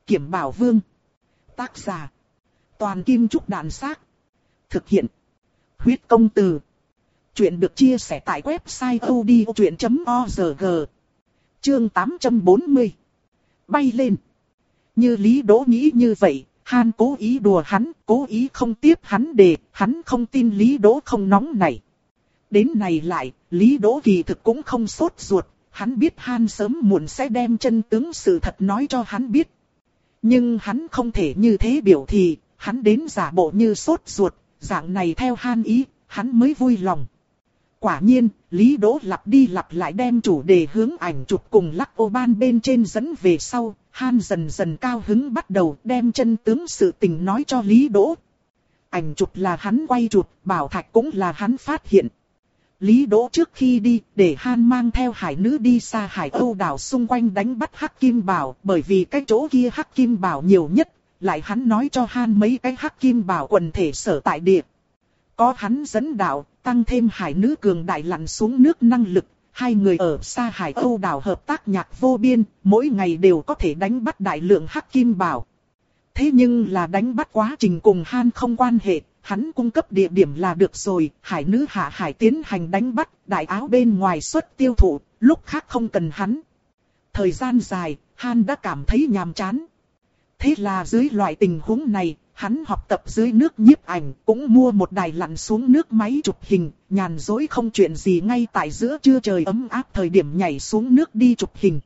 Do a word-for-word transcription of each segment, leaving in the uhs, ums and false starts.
Kiểm Bảo Vương. Tác giả. Toàn Kim Trúc Đàn Xác. Thực hiện. Huyết Công Từ. Chuyện được chia sẻ tại website odchuyện chấm org. Chương tám trăm bốn mươi. Bay lên. Như Lý Đỗ nghĩ như vậy, Han cố ý đùa hắn, cố ý không tiếp hắn đề, hắn không tin Lý Đỗ không nóng này. Đến này lại, Lý Đỗ kỳ thực cũng không sốt ruột, hắn biết Han sớm muộn sẽ đem chân tướng sự thật nói cho hắn biết. Nhưng hắn không thể như thế biểu thị, hắn đến giả bộ như sốt ruột, dạng này theo Han ý, hắn mới vui lòng. Quả nhiên, Lý Đỗ lặp đi lặp lại đem chủ đề hướng ảnh chụp cùng lắc ô ban bên trên dẫn về sau, Han dần dần cao hứng bắt đầu đem chân tướng sự tình nói cho Lý Đỗ. Ảnh chụp là hắn quay chụp, bảo thạch cũng là hắn phát hiện. Lý Đỗ trước khi đi, để Han mang theo hải nữ đi xa Hải Âu đảo xung quanh đánh bắt hắc kim bảo, bởi vì cái chỗ kia hắc kim bảo nhiều nhất, lại hắn nói cho Han mấy cái hắc kim bảo quần thể sở tại địa. Có hắn dẫn đạo, tăng thêm hải nữ cường đại lặn xuống nước năng lực, hai người ở xa Hải Âu đảo hợp tác nhạc vô biên, mỗi ngày đều có thể đánh bắt đại lượng hắc kim bảo. Thế nhưng là đánh bắt quá trình cùng Han không quan hệ, hắn cung cấp địa điểm là được rồi, hải nữ hạ hải tiến hành đánh bắt, đại áo bên ngoài xuất tiêu thụ, lúc khác không cần hắn. Thời gian dài, Han đã cảm thấy nhàm chán. Thế là dưới loại tình huống này, hắn học tập dưới nước nhiếp ảnh, cũng mua một đài lặn xuống nước máy chụp hình, nhàn rỗi không chuyện gì ngay tại giữa trưa trời ấm áp thời điểm nhảy xuống nước đi chụp hình.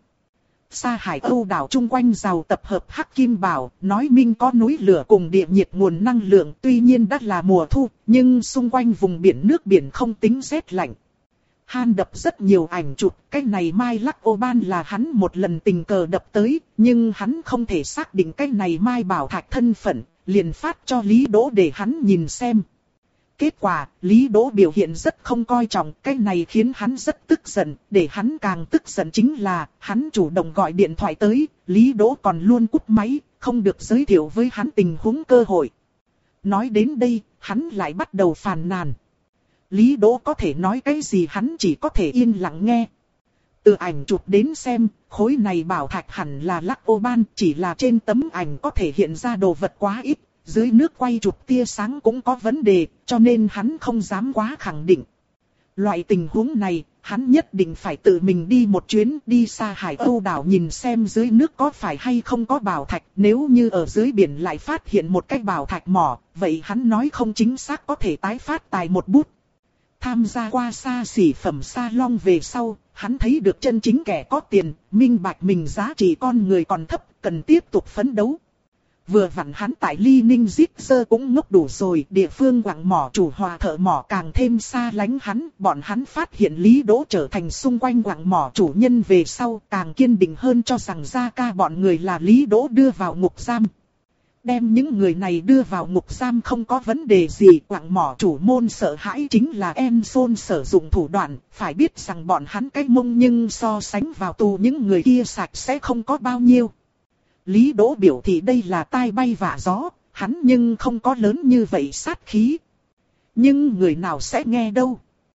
Xa Hải Âu đảo chung quanh giàu tập hợp hắc kim bảo, nói minh có núi lửa cùng địa nhiệt nguồn năng lượng, tuy nhiên đã là mùa thu, nhưng xung quanh vùng biển nước biển không tính rét lạnh. Han đập rất nhiều ảnh chụp, cái này Mai Lắc Ô Ban là hắn một lần tình cờ đập tới, nhưng hắn không thể xác định cái này Mai Bảo Thạch thân phận, liền phát cho Lý Đỗ để hắn nhìn xem. Kết quả, Lý Đỗ biểu hiện rất không coi trọng, cái này khiến hắn rất tức giận, để hắn càng tức giận chính là, hắn chủ động gọi điện thoại tới, Lý Đỗ còn luôn cúp máy, không được giới thiệu với hắn tình huống cơ hội. Nói đến đây, hắn lại bắt đầu phàn nàn. Lý Đỗ có thể nói cái gì hắn chỉ có thể yên lặng nghe. Từ ảnh chụp đến xem, khối này bảo thạch hẳn là Lắc Ô Ban, chỉ là trên tấm ảnh có thể hiện ra đồ vật quá ít. Dưới nước quay chụp tia sáng cũng có vấn đề, cho nên hắn không dám quá khẳng định. Loại tình huống này, hắn nhất định phải tự mình đi một chuyến đi xa Hải Âu đảo nhìn xem dưới nước có phải hay không có bảo thạch. Nếu như ở dưới biển lại phát hiện một cái bảo thạch mỏ, vậy hắn nói không chính xác có thể tái phát tài một bút. Tham gia qua xa xỉ phẩm salon về sau, hắn thấy được chân chính kẻ có tiền, minh bạch mình giá trị con người còn thấp, cần tiếp tục phấn đấu. Vừa vặn hắn tại Ly Ninh Giết Sơ cũng ngốc đủ rồi, địa phương quặng mỏ chủ hòa thợ mỏ càng thêm xa lánh hắn, bọn hắn phát hiện Lý Đỗ trở thành xung quanh quặng mỏ chủ nhân về sau, càng kiên định hơn cho rằng Gia Ca bọn người là Lý Đỗ đưa vào ngục giam. Đem những người này đưa vào ngục giam không có vấn đề gì, quặng mỏ chủ môn sợ hãi chính là em Son sử dụng thủ đoạn, phải biết rằng bọn hắn cái mông nhưng so sánh vào tù những người kia sạch sẽ không có bao nhiêu. Lý Đỗ biểu thị đây là tai bay vạ gió, hắn nhưng không có lớn như vậy sát khí. Nhưng người nào sẽ nghe đâu?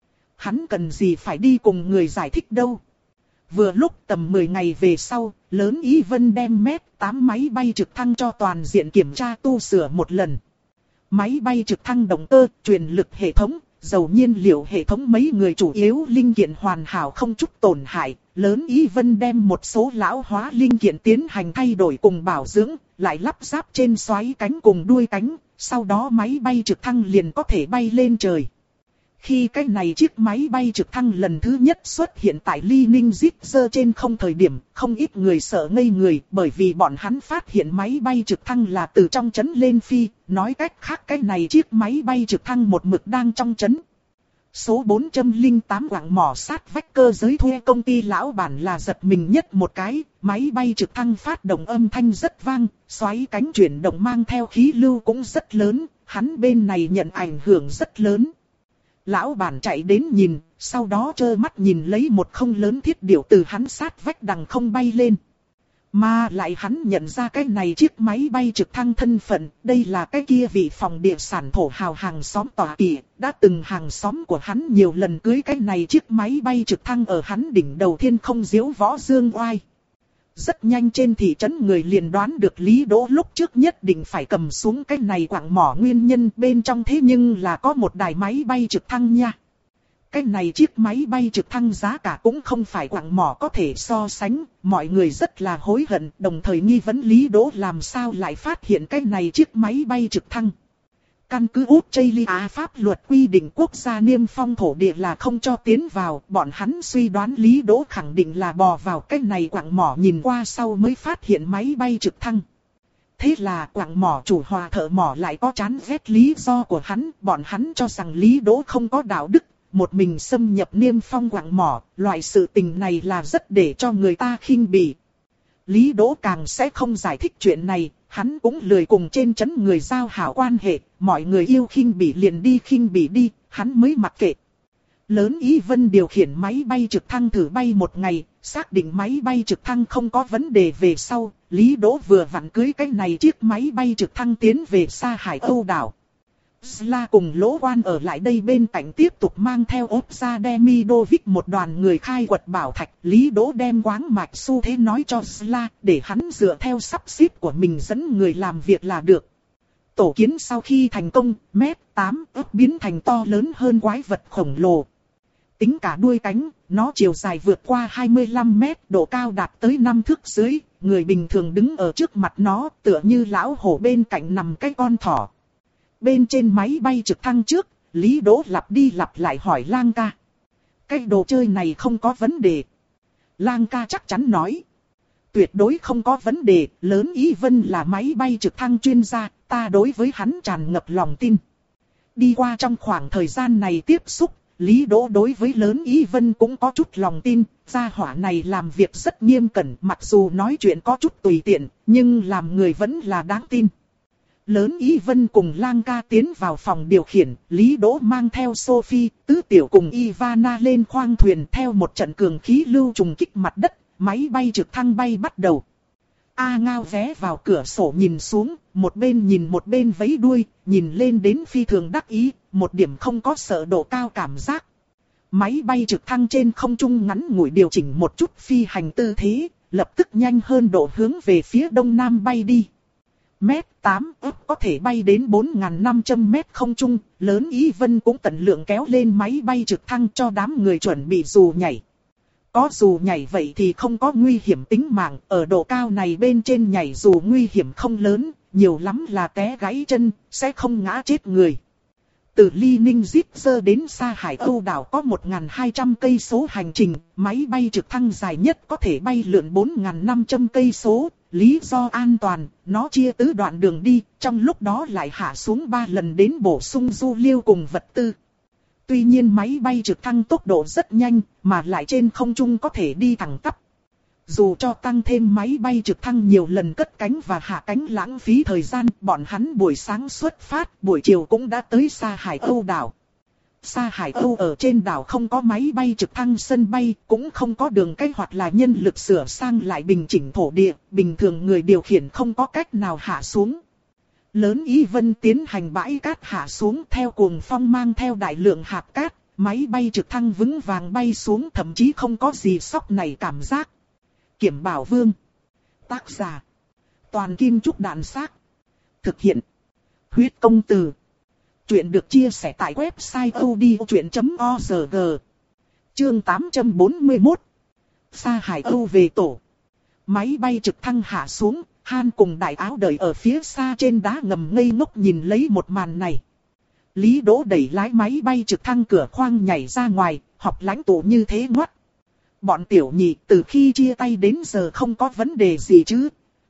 Hắn cần gì phải đi cùng người giải thích đâu? Vừa lúc tầm mười ngày về sau, lớn Ý Vân đem mét tám máy bay trực thăng cho toàn diện kiểm tra tu sửa một lần. Máy bay trực thăng động cơ, truyền lực hệ thống, dầu nhiên liệu hệ thống mấy người chủ yếu linh kiện hoàn hảo không chút tổn hại. Lớn Ý Vân đem một số lão hóa linh kiện tiến hành thay đổi cùng bảo dưỡng, lại lắp ráp trên xoáy cánh cùng đuôi cánh, sau đó máy bay trực thăng liền có thể bay lên trời. Khi cái này chiếc máy bay trực thăng lần thứ nhất xuất hiện tại Ly Ninh Giết Sơ trên không thời điểm, không ít người sợ ngây người, bởi vì bọn hắn phát hiện máy bay trực thăng là từ trong trấn lên phi, nói cách khác cái này chiếc máy bay trực thăng một mực đang trong trấn. Số bốn trăm lẻ tám quặng mỏ sát vách cơ giới thuê công ty lão bản là giật mình nhất một cái, máy bay trực thăng phát động âm thanh rất vang, xoáy cánh chuyển động mang theo khí lưu cũng rất lớn, hắn bên này nhận ảnh hưởng rất lớn. Lão bản chạy đến nhìn, sau đó trơ mắt nhìn lấy một không lớn thiết điểu từ hắn sát vách đằng không bay lên. Mà lại hắn nhận ra cái này chiếc máy bay trực thăng thân phận, đây là cái kia vị phòng địa sản thổ hào hàng xóm tòa kỵ, đã từng hàng xóm của hắn nhiều lần cưới cái này chiếc máy bay trực thăng ở hắn đỉnh đầu thiên không diếu võ dương oai. Rất nhanh trên thị trấn người liền đoán được Lý Đỗ lúc trước nhất định phải cầm xuống cái này quặng mỏ nguyên nhân, bên trong thế nhưng là có một đài máy bay trực thăng nha. Cái này chiếc máy bay trực thăng giá cả cũng không phải quặng mỏ có thể so sánh, mọi người rất là hối hận, đồng thời nghi vấn Lý Đỗ làm sao lại phát hiện cái này chiếc máy bay trực thăng. Căn cứ Australia pháp luật quy định quốc gia niêm phong thổ địa là không cho tiến vào, bọn hắn suy đoán Lý Đỗ khẳng định là bò vào cái này quặng mỏ nhìn qua sau mới phát hiện máy bay trực thăng. Thế là quặng mỏ chủ hòa thợ mỏ lại có chán ghét lý do của hắn, bọn hắn cho rằng Lý Đỗ không có đạo đức, một mình xâm nhập niêm phong quặng mỏ, loại sự tình này là rất để cho người ta khinh bỉ. Lý Đỗ càng sẽ không giải thích chuyện này, hắn cũng lười cùng trên trấn người giao hảo quan hệ, mọi người yêu khinh bỉ liền đi khinh bỉ đi, hắn mới mặc kệ. Lớn Ý Vân điều khiển máy bay trực thăng thử bay một ngày, xác định máy bay trực thăng không có vấn đề về sau, Lý Đỗ vừa vặn cưới cái này chiếc máy bay trực thăng tiến về xa Hải Âu đảo. Sla cùng Lỗ Quan ở lại đây bên cạnh tiếp tục mang theo ốp ra Demidovic một đoàn người khai quật bảo thạch. Lý Đỗ đem quáng mạch xu thế nói cho Sla để hắn dựa theo sắp xếp của mình dẫn người làm việc là được. Tổ kiến sau khi thành công, mét tám ức biến thành to lớn hơn quái vật khổng lồ. Tính cả đuôi cánh, nó chiều dài vượt qua hai mươi lăm mét, độ cao đạt tới năm thước dưới. Người bình thường đứng ở trước mặt nó tựa như lão hổ bên cạnh nằm cái con thỏ. Bên trên máy bay trực thăng trước, Lý Đỗ lặp đi lặp lại hỏi Lang ca. Cái đồ chơi này không có vấn đề. Lang ca chắc chắn nói. Tuyệt đối không có vấn đề, Lớn Ý Vân là máy bay trực thăng chuyên gia, ta đối với hắn tràn ngập lòng tin. Đi qua trong khoảng thời gian này tiếp xúc, Lý Đỗ đối với Lớn Ý Vân cũng có chút lòng tin, gia hỏa này làm việc rất nghiêm cẩn, mặc dù nói chuyện có chút tùy tiện, nhưng làm người vẫn là đáng tin. Lớn Ý Vân cùng Lang ca tiến vào phòng điều khiển, Lý Đỗ mang theo Sophie, Tứ Tiểu cùng Ivana lên khoang thuyền theo một trận cường khí lưu trùng kích mặt đất, máy bay trực thăng bay bắt đầu. A Ngao vé vào cửa sổ nhìn xuống, một bên nhìn một bên vẫy đuôi, nhìn lên đến phi thường đắc ý, một điểm không có sợ độ cao cảm giác. Máy bay trực thăng trên không trung ngắn ngủi điều chỉnh một chút phi hành tư thế, lập tức nhanh hơn độ hướng về phía đông nam bay đi. Mét tám ức có thể bay đến bốn nghìn năm trăm mét không trung, Lớn Ý Vân cũng tận lượng kéo lên máy bay trực thăng cho đám người chuẩn bị dù nhảy. Có dù nhảy vậy thì không có nguy hiểm tính mạng, ở độ cao này bên trên nhảy dù nguy hiểm không lớn, nhiều lắm là té gãy chân, sẽ không ngã chết người. Từ Ly Ninh Zipser đến xa Hải Âu đảo có một nghìn hai trăm cây số hành trình, máy bay trực thăng dài nhất có thể bay lượn bốn nghìn năm trăm cây số. Lý do an toàn, nó chia tứ đoạn đường đi, trong lúc đó lại hạ xuống ba lần đến bổ sung du liêu cùng vật tư. Tuy nhiên máy bay trực thăng tốc độ rất nhanh, mà lại trên không trung có thể đi thẳng tắp. Dù cho tăng thêm máy bay trực thăng nhiều lần cất cánh và hạ cánh lãng phí thời gian, bọn hắn buổi sáng xuất phát, buổi chiều cũng đã tới xa Hải Âu đảo. Xa Hải Âu ở trên đảo không có máy bay trực thăng sân bay, cũng không có đường cách hoặc là nhân lực sửa sang lại bình chỉnh thổ địa, bình thường người điều khiển không có cách nào hạ xuống. Lớn Ý Vân tiến hành bãi cát hạ xuống theo cuồng phong mang theo đại lượng hạt cát, máy bay trực thăng vững vàng bay xuống thậm chí không có gì sóc này cảm giác. Kiểm Bảo Vương. Tác giả. Toàn Kim Trúc Đạn Xác. Thực hiện. Huyết Công Từ. Chuyện được chia sẻ tại website odchuyện chấm org. Chương tám trăm bốn mươi mốt. Xa Hải Âu về tổ. Máy bay trực thăng hạ xuống, Han cùng Đại Áo đợi ở phía xa trên đá ngầm ngây ngốc nhìn lấy một màn này. Lý Đỗ đẩy lái máy bay trực thăng cửa khoang nhảy ra ngoài, học lãnh tụ như thế ngoắt. Bọn tiểu nhị từ khi chia tay đến giờ không có vấn đề gì chứ.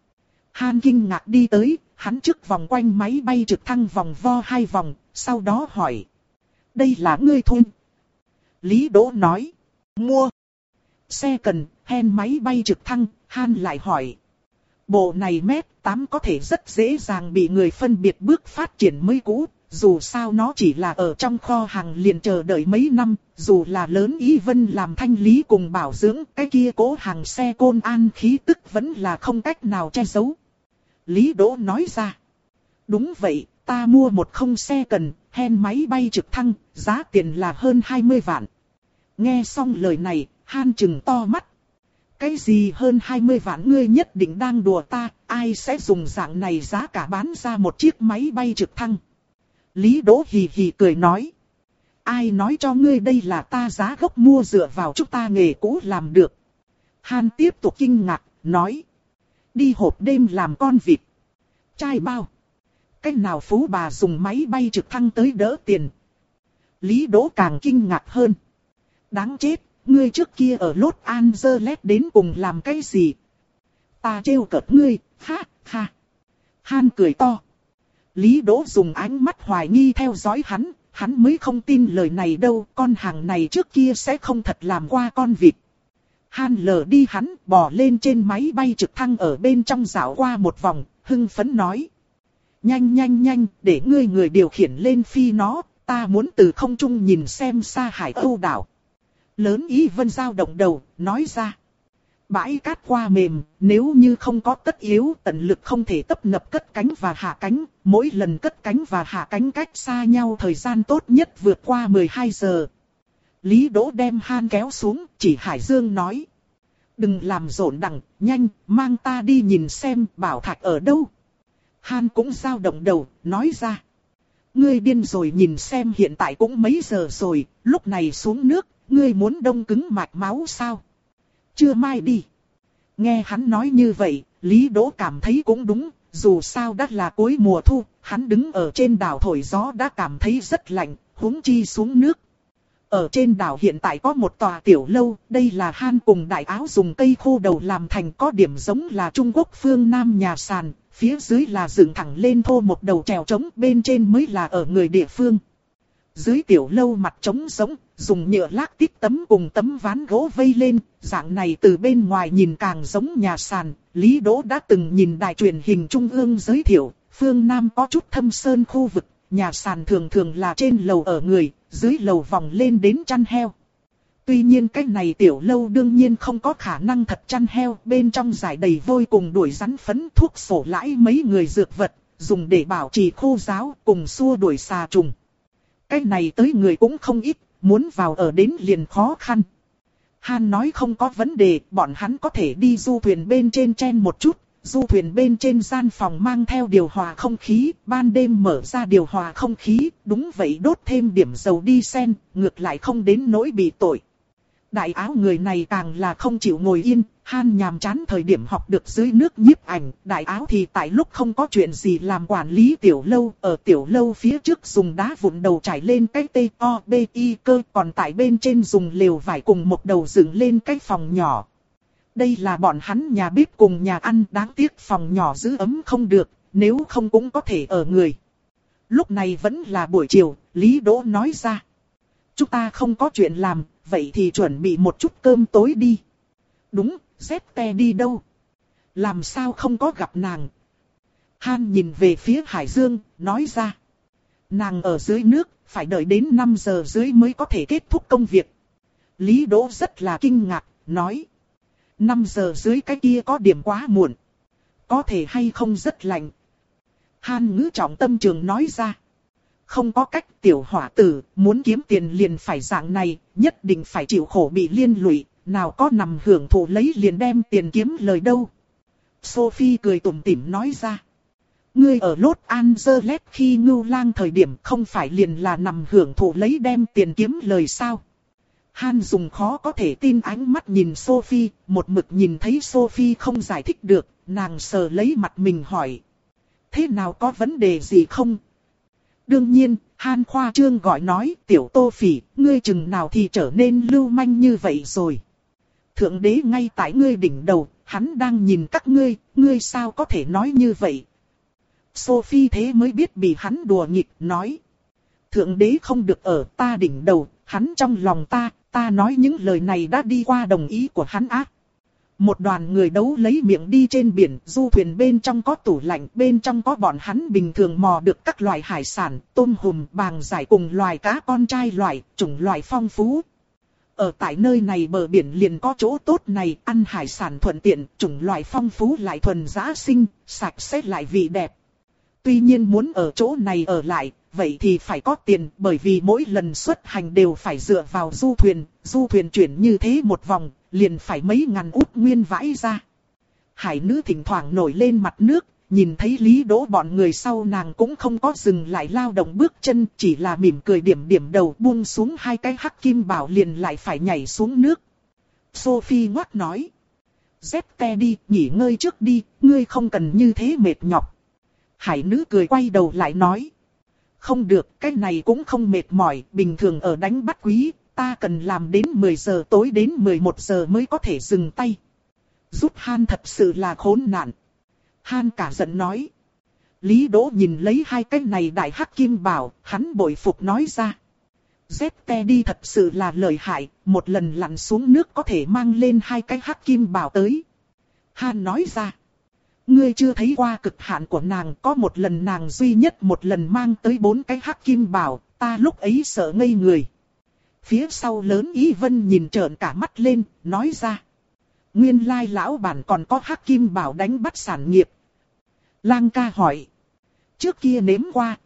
Han kinh ngạc đi tới, hắn trước vòng quanh máy bay trực thăng vòng vo hai vòng, sau đó hỏi. Đây là ngươi thôi. Lý Đỗ nói. Mua. Xe cần, hen máy bay trực thăng, Han lại hỏi. Bộ này mét tám có thể rất dễ dàng bị người phân biệt bước phát triển mới cũ. Dù sao nó chỉ là ở trong kho hàng liền chờ đợi mấy năm, dù là Lớn Ý Vân làm thanh lý cùng bảo dưỡng, cái kia cố hàng xe côn an khí tức vẫn là không cách nào che giấu. Lý Đỗ nói ra. Đúng vậy, ta mua một không xe cần, hen máy bay trực thăng, giá tiền là hơn hai mươi vạn. Nghe xong lời này, Han trừng to mắt. Cái gì hơn hai mươi vạn, ngươi nhất định đang đùa ta, ai sẽ dùng dạng này giá cả bán ra một chiếc máy bay trực thăng. Lý Đỗ hì hì cười nói. Ai nói cho ngươi đây là ta giá gốc mua dựa vào chúng ta nghề cũ làm được. Han tiếp tục kinh ngạc, nói. Đi hộp đêm làm con vịt. Trai bao. Cách nào phú bà dùng máy bay trực thăng tới đỡ tiền. Lý Đỗ càng kinh ngạc hơn. Đáng chết, ngươi trước kia ở Los Angeles đến cùng làm cái gì? Ta trêu cợt ngươi, ha, ha. Han cười to. Lý Đỗ dùng ánh mắt hoài nghi theo dõi hắn, hắn mới không tin lời này đâu, con hàng này trước kia sẽ không thật làm qua con vịt. Han lờ đi hắn, bò lên trên máy bay trực thăng ở bên trong dạo qua một vòng, hưng phấn nói. Nhanh nhanh nhanh, để ngươi người điều khiển lên phi nó, ta muốn từ không trung nhìn xem xa hải Âu đảo. Lớn Ý Vân dao động đầu, nói ra. Bãi cát qua mềm, nếu như không có tất yếu tận lực không thể tấp nập cất cánh và hạ cánh, mỗi lần cất cánh và hạ cánh cách xa nhau thời gian tốt nhất vượt qua mười hai giờ. Lý Đỗ đem Han kéo xuống, chỉ Hải Dương nói. Đừng làm rộn đằng, nhanh, mang ta đi nhìn xem bảo thạch ở đâu. Han cũng dao động đầu, nói ra. Ngươi điên rồi, nhìn xem hiện tại cũng mấy giờ rồi, lúc này xuống nước, ngươi muốn đông cứng mạch máu sao? Chưa mai đi. Nghe hắn nói như vậy, Lý Đỗ cảm thấy cũng đúng, dù sao đã là cuối mùa thu, hắn đứng ở trên đảo thổi gió đã cảm thấy rất lạnh, huống chi xuống nước. Ở trên đảo hiện tại có một tòa tiểu lâu, đây là Han cùng Đại Áo dùng cây khô đầu làm thành, có điểm giống là Trung Quốc phương Nam nhà sàn, phía dưới là dựng thẳng lên thô một đầu chèo trống, bên trên mới là ở người địa phương. Dưới tiểu lâu mặt trống rỗng, dùng nhựa lác tích tấm cùng tấm ván gỗ vây lên, dạng này từ bên ngoài nhìn càng giống nhà sàn. Lý Đỗ đã từng nhìn đài truyền hình trung ương giới thiệu, phương Nam có chút thâm sơn khu vực, nhà sàn thường thường là trên lầu ở người, dưới lầu vòng lên đến chăn heo. Tuy nhiên cái này tiểu lâu đương nhiên không có khả năng thật chăn heo, bên trong giải đầy vôi cùng đuổi rắn phấn, thuốc sổ lãi mấy người dược vật, dùng để bảo trì khô ráo cùng xua đuổi xà trùng. Cái này tới người cũng không ít, muốn vào ở đến liền khó khăn. Han nói không có vấn đề, bọn hắn có thể đi du thuyền bên trên chen một chút. Du thuyền bên trên gian phòng mang theo điều hòa không khí, ban đêm mở ra điều hòa không khí, đúng vậy đốt thêm điểm dầu đi sen, ngược lại không đến nỗi bị tội. Đại Áo người này càng là không chịu ngồi yên, Han nhàm chán thời điểm học được dưới nước nhiếp ảnh, Đại Áo thì tại lúc không có chuyện gì làm quản lý tiểu lâu, ở tiểu lâu phía trước dùng đá vụn đầu trải lên cái T O B I cơ, còn tại bên trên dùng lều vải cùng một đầu dựng lên cái phòng nhỏ. Đây là bọn hắn nhà bếp cùng nhà ăn, đáng tiếc phòng nhỏ giữ ấm không được, nếu không cũng có thể ở người. Lúc này vẫn là buổi chiều, Lý Đỗ nói ra. Chúng ta không có chuyện làm, vậy thì chuẩn bị một chút cơm tối đi. Đúng, Zete đi đâu? Làm sao không có gặp nàng? Han nhìn về phía Hải Dương, nói ra. Nàng ở dưới nước, phải đợi đến năm giờ dưới mới có thể kết thúc công việc. Lý Đỗ rất là kinh ngạc, nói. năm giờ dưới cái kia có điểm quá muộn. Có thể hay không rất lạnh. Han ngữ trọng tâm trường nói ra. Không có cách, tiểu hỏa tử, muốn kiếm tiền liền phải dạng này, nhất định phải chịu khổ bị liên lụy, nào có nằm hưởng thụ lấy liền đem tiền kiếm lời đâu. Sophie cười tủm tỉm nói ra. Ngươi ở Los Angeles khi ngưu lang thời điểm không phải liền là nằm hưởng thụ lấy đem tiền kiếm lời sao? Han dùng khó có thể tin ánh mắt nhìn Sophie, một mực nhìn thấy Sophie không giải thích được, nàng sờ lấy mặt mình hỏi. Thế nào, có vấn đề gì không? Đương nhiên, Han khoa trương gọi nói, tiểu Tô Phỉ, ngươi chừng nào thì trở nên lưu manh như vậy rồi. Thượng đế ngay tại ngươi đỉnh đầu, hắn đang nhìn các ngươi, ngươi sao có thể nói như vậy? Sophie thế mới biết bị hắn đùa nghịch, nói. Thượng đế không được ở ta đỉnh đầu, hắn trong lòng ta, ta nói những lời này đã đi qua đồng ý của hắn ác. Một đoàn người đấu lấy miệng đi trên biển, du thuyền bên trong có tủ lạnh, bên trong có bọn hắn bình thường mò được các loại hải sản, tôm hùm, bàng giải cùng loài cá con trai loại, chủng loại phong phú. Ở tại nơi này bờ biển liền có chỗ tốt này, ăn hải sản thuận tiện, chủng loại phong phú lại thuần giá sinh, sạch sẽ lại vị đẹp. Tuy nhiên muốn ở chỗ này ở lại, vậy thì phải có tiền, bởi vì mỗi lần xuất hành đều phải dựa vào du thuyền, du thuyền chuyển như thế một vòng, liền phải mấy ngàn út nguyên vãi ra. Hải nữ thỉnh thoảng nổi lên mặt nước, nhìn thấy Lý Đỗ bọn người sau nàng cũng không có dừng lại lao động bước chân, chỉ là mỉm cười điểm điểm đầu buông xuống hai cái hắc kim bảo liền lại phải nhảy xuống nước. Sophie ngoắc nói. Zete đi, nghỉ ngơi trước đi, ngươi không cần như thế mệt nhọc. Hải nữ cười quay đầu lại nói. Không được, cái này cũng không mệt mỏi, bình thường ở đánh bắt quý, ta cần làm đến mười giờ tối đến mười một giờ mới có thể dừng tay. Giúp Han thật sự là khốn nạn. Han cả giận nói. Lý Đỗ nhìn lấy hai cái này đại hắc kim bảo, hắn bội phục nói ra. Zete đi thật sự là lợi hại, một lần lặn xuống nước có thể mang lên hai cái hắc kim bảo tới. Han nói ra. Ngươi chưa thấy qua cực hạn của nàng, có một lần nàng duy nhất một lần mang tới bốn cái hắc kim bảo, ta lúc ấy sợ ngây người. Phía sau lớn Ý Vân nhìn trợn cả mắt lên, nói ra. Nguyên lai lão bản còn có hắc kim bảo đánh bắt sản nghiệp. Lang ca hỏi. Trước kia nếm qua.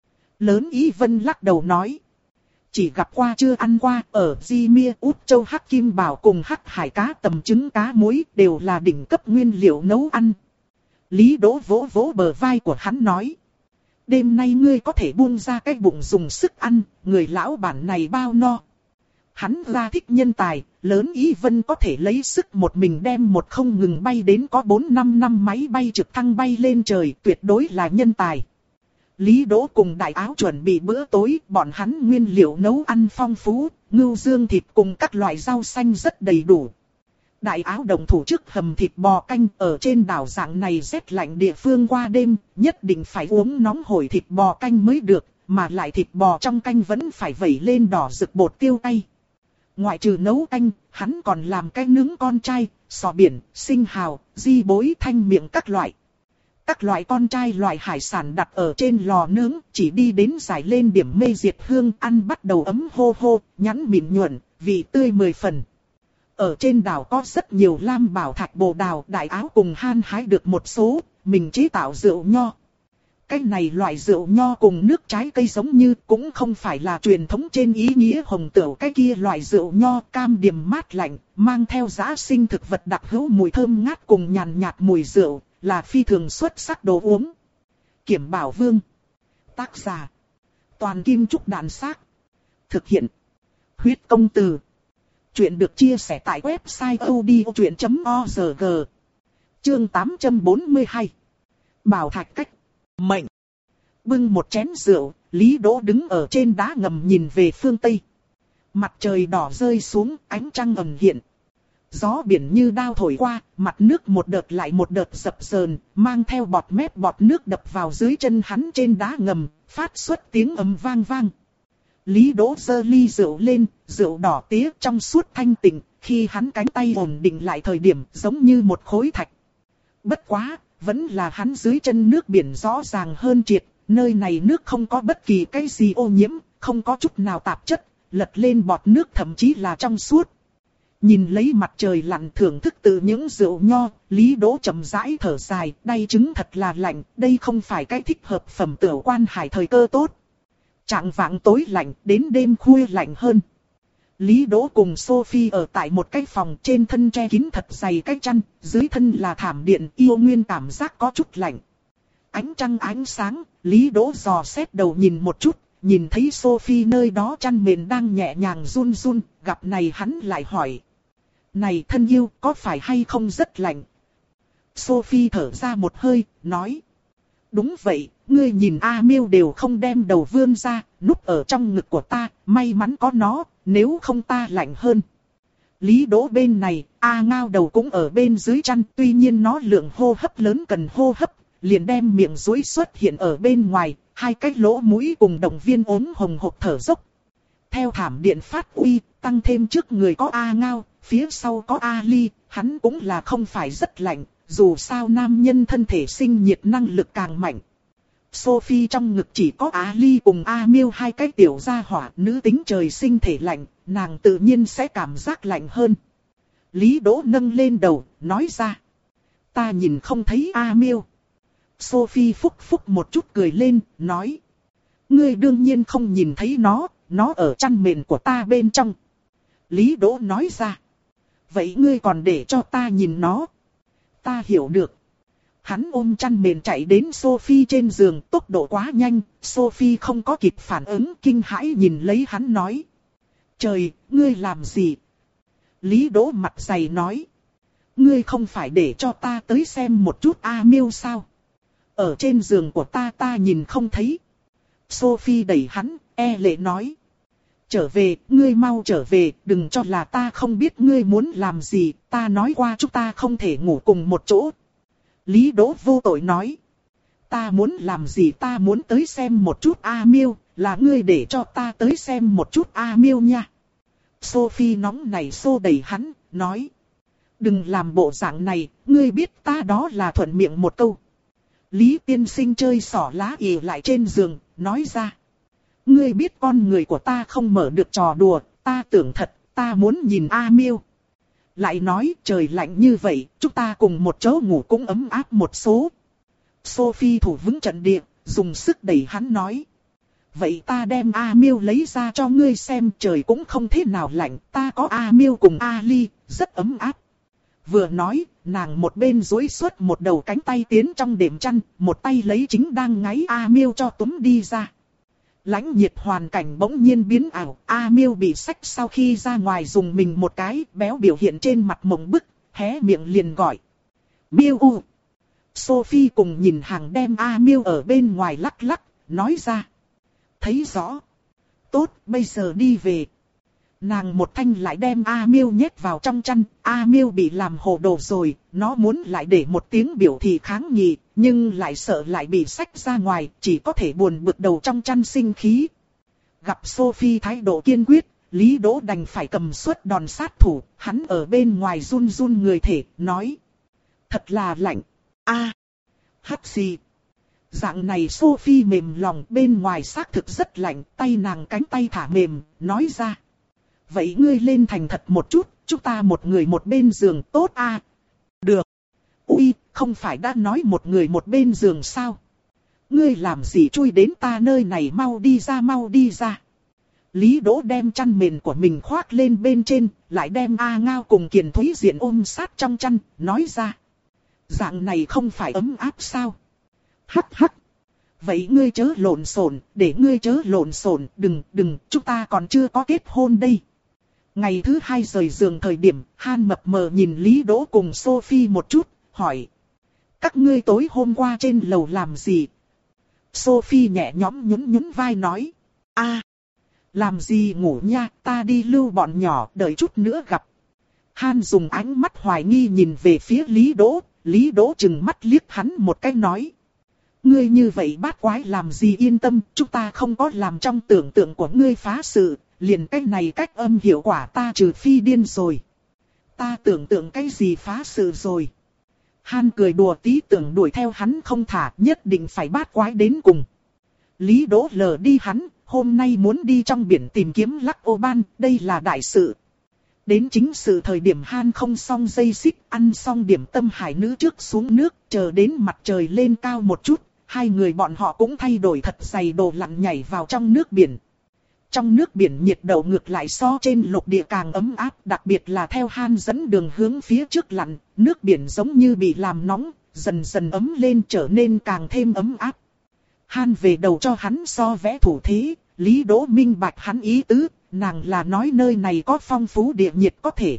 Lớn Ý Vân lắc đầu nói. Chỉ gặp qua chưa ăn qua, ở Di Mia Út Châu hắc kim bảo cùng hắc hải cá tầm trứng cá muối đều là đỉnh cấp nguyên liệu nấu ăn. Lý Đỗ vỗ vỗ bờ vai của hắn nói. Đêm nay ngươi có thể buông ra cái bụng dùng sức ăn, người lão bản này bao no. Hắn ra thích nhân tài, lớn Ý Vân có thể lấy sức một mình đem một không ngừng bay đến có bốn năm năm máy bay trực thăng bay lên trời, tuyệt đối là nhân tài. Lý Đỗ cùng đại áo chuẩn bị bữa tối, bọn hắn nguyên liệu nấu ăn phong phú, ngưu dương thịt cùng các loại rau xanh rất đầy đủ. Đại áo đồng thủ trước hầm thịt bò canh, ở trên đảo dạng này rét lạnh địa phương qua đêm, nhất định phải uống nóng hổi thịt bò canh mới được, mà lại thịt bò trong canh vẫn phải vẩy lên đỏ rực bột tiêu cay. Ngoại trừ nấu canh, hắn còn làm cái nướng con trai, sò biển, sinh hào, di bối thanh miệng các loại. Các loại con trai loại hải sản đặt ở trên lò nướng, chỉ đi đến giải lên điểm mê diệt hương, ăn bắt đầu ấm hô hô, nhắn mịn nhuận, vị tươi mười phần. Ở trên đảo có rất nhiều lam bảo thạch bồ đào, đại áo cùng Han hái được một số, mình chế tạo rượu nho. Cái này loại rượu nho cùng nước trái cây giống như cũng không phải là truyền thống trên ý nghĩa hồng tửu, cái kia loại rượu nho cam điềm mát lạnh, mang theo giã sinh thực vật đặc hữu mùi thơm ngát cùng nhàn nhạt mùi rượu, là phi thường xuất sắc đồ uống. Kiểm Bảo Vương. Tác giả. Toàn Kim Trúc Đạn Xác. Thực hiện. Huyết Công Từ. Chuyện được chia sẻ tại website odchuyện chấm org. Chương tám trăm bốn mươi hai. Bảo thạch cách. Mệnh. Bưng một chén rượu, Lý Đỗ đứng ở trên đá ngầm nhìn về phương Tây. Mặt trời đỏ rơi xuống, ánh trăng ẩn hiện. Gió biển như đao thổi qua, mặt nước một đợt lại một đợt dập dờn, mang theo bọt mép bọt nước đập vào dưới chân hắn trên đá ngầm, phát xuất tiếng ầm vang vang. Lý Đỗ giơ ly rượu lên, rượu đỏ tía trong suốt thanh tịnh, khi hắn cánh tay ổn định lại thời điểm giống như một khối thạch. Bất quá, vẫn là hắn dưới chân nước biển rõ ràng hơn triệt, nơi này nước không có bất kỳ cái gì ô nhiễm, không có chút nào tạp chất, lật lên bọt nước thậm chí là trong suốt. Nhìn lấy mặt trời lặn thưởng thức từ những rượu nho, Lý Đỗ chậm rãi thở dài, đây trứng thật là lạnh, đây không phải cái thích hợp phẩm tửu quan hải thời cơ tốt. Trạng vạng tối lạnh, đến đêm khuya lạnh hơn. Lý Đỗ cùng Sophie ở tại một cái phòng, trên thân che kín thật dày cái chăn, dưới thân là thảm điện, yêu nguyên cảm giác có chút lạnh. Ánh trăng ánh sáng, Lý Đỗ dò xét đầu nhìn một chút, nhìn thấy Sophie nơi đó chăn mền đang nhẹ nhàng run run, gặp này hắn lại hỏi. Này thân yêu, có phải hay không rất lạnh? Sophie thở ra một hơi, nói. Đúng vậy, ngươi nhìn A Miêu đều không đem đầu vươn ra, núp ở trong ngực của ta, may mắn có nó, nếu không ta lạnh hơn. Lý Đỗ bên này, A Ngao đầu cũng ở bên dưới chăn, tuy nhiên nó lượng hô hấp lớn cần hô hấp, liền đem miệng duỗi xuất hiện ở bên ngoài, hai cái lỗ mũi cùng động viên ốm hồng hộc thở dốc. Theo thảm điện phát uy, tăng thêm trước người có A Ngao, phía sau có A Ly, hắn cũng là không phải rất lạnh, dù sao nam nhân thân thể sinh nhiệt năng lực càng mạnh. Sophie trong ngực chỉ có A Ly cùng A Miêu hai cái tiểu gia hỏa, nữ tính trời sinh thể lạnh, nàng tự nhiên sẽ cảm giác lạnh hơn. Lý Đỗ nâng lên đầu, nói ra. Ta nhìn không thấy A Miêu. Sophie phúc phúc một chút cười lên, nói. Ngươi đương nhiên không nhìn thấy nó, nó ở chăn mền của ta bên trong. Lý Đỗ nói ra. Vậy ngươi còn để cho ta nhìn nó. Ta hiểu được. Hắn ôm chăn mền chạy đến Sophie trên giường, tốc độ quá nhanh, Sophie không có kịp phản ứng, kinh hãi nhìn lấy hắn nói. Trời, ngươi làm gì? Lý Đỗ mặt dày nói. Ngươi không phải để cho ta tới xem một chút A Miêu sao? Ở trên giường của ta ta nhìn không thấy. Sophie đẩy hắn, e lệ nói. Trở về, ngươi mau trở về, đừng cho là ta không biết ngươi muốn làm gì, ta nói qua chúng ta không thể ngủ cùng một chỗ. Lý Đỗ vô tội nói. Ta muốn làm gì, ta muốn tới xem một chút A Miêu, là ngươi để cho ta tới xem một chút A Miêu nha. Sophie nóng nảy xô đẩy hắn, nói. Đừng làm bộ dạng này, ngươi biết ta đó là thuận miệng một câu. Lý tiên sinh chơi xỏ lá ì lại trên giường, nói ra. Ngươi biết con người của ta không mở được trò đùa, ta tưởng thật, ta muốn nhìn A Miêu. Lại nói trời lạnh như vậy, chúng ta cùng một chỗ ngủ cũng ấm áp một số. Sophie thủ vững trận địa, dùng sức đẩy hắn nói. Vậy ta đem A Miêu lấy ra cho ngươi xem, trời cũng không thế nào lạnh, ta có A Miêu cùng A Ly, rất ấm áp. Vừa nói, nàng một bên duỗi xuất một đầu cánh tay tiến trong đệm chăn, một tay lấy chính đang ngáy A Miêu cho túm đi ra. Lãnh nhiệt hoàn cảnh bỗng nhiên biến ảo, A Miêu bị xách sau khi ra ngoài dùng mình một cái, béo biểu hiện trên mặt mộng bức, hé miệng liền gọi. Miêu u. Sophie cùng nhìn hàng đem A Miêu ở bên ngoài lắc lắc, nói ra. Thấy rõ. Tốt, bây giờ đi về. Nàng một thanh lại đem A Miêu nhét vào trong chăn, A Miêu bị làm hồ đồ rồi, nó muốn lại để một tiếng biểu thị kháng nghị, nhưng lại sợ lại bị xách ra ngoài, chỉ có thể buồn bực đầu trong chăn sinh khí. Gặp Sophie thái độ kiên quyết, Lý Đỗ đành phải cầm suất đòn sát thủ, hắn ở bên ngoài run run người thể, nói. Thật là lạnh. A. Hắt xì. Dạng này Sophie mềm lòng, bên ngoài xác thực rất lạnh, tay nàng cánh tay thả mềm, nói ra. Vậy ngươi lên thành thật một chút, chúng ta một người một bên giường tốt a. À? Được. Ui, không phải đã nói một người một bên giường sao? Ngươi làm gì chui đến ta nơi này, mau đi ra mau đi ra. Lý Đỗ đem chăn mền của mình khoác lên bên trên, lại đem A Ngao cùng Kiền Thúy Diện ôm sát trong chăn, nói ra. Dạng này không phải ấm áp sao? Hắc hắc. Vậy ngươi chớ lộn xộn, để ngươi chớ lộn xộn, đừng, đừng, chúng ta còn chưa có kết hôn đây. Ngày thứ hai rời giường thời điểm, Han mập mờ nhìn Lý Đỗ cùng Sophie một chút, hỏi. Các ngươi tối hôm qua trên lầu làm gì? Sophie nhẹ nhõm nhún nhún vai nói. A, làm gì ngủ nha, ta đi lưu bọn nhỏ, đợi chút nữa gặp. Han dùng ánh mắt hoài nghi nhìn về phía Lý Đỗ, Lý Đỗ chừng mắt liếc hắn một cái nói. Ngươi như vậy bát quái làm gì, yên tâm, chúng ta không có làm trong tưởng tượng của ngươi phá sự, liền cái này cách âm hiệu quả ta trừ phi điên rồi. Ta tưởng tượng cái gì phá sự rồi. Han cười đùa tí tưởng đuổi theo hắn không thả, nhất định phải bát quái đến cùng. Lý Đỗ lờ đi hắn, hôm nay muốn đi trong biển tìm kiếm Lắc Ô Ban, đây là đại sự. Đến chính sự thời điểm Han không xong dây xích, ăn xong điểm tâm hải nữ trước xuống nước, chờ đến mặt trời lên cao một chút, hai người bọn họ cũng thay đổi thật dày đồ lặn nhảy vào trong nước biển. Trong nước biển nhiệt độ ngược lại so trên lục địa càng ấm áp, đặc biệt là theo Han dẫn đường hướng phía trước lặn, nước biển giống như bị làm nóng, dần dần ấm lên trở nên càng thêm ấm áp. Han về đầu cho hắn so vẽ thủ thế, Lý Đỗ minh bạch hắn ý tứ, nàng là nói nơi này có phong phú địa nhiệt có thể.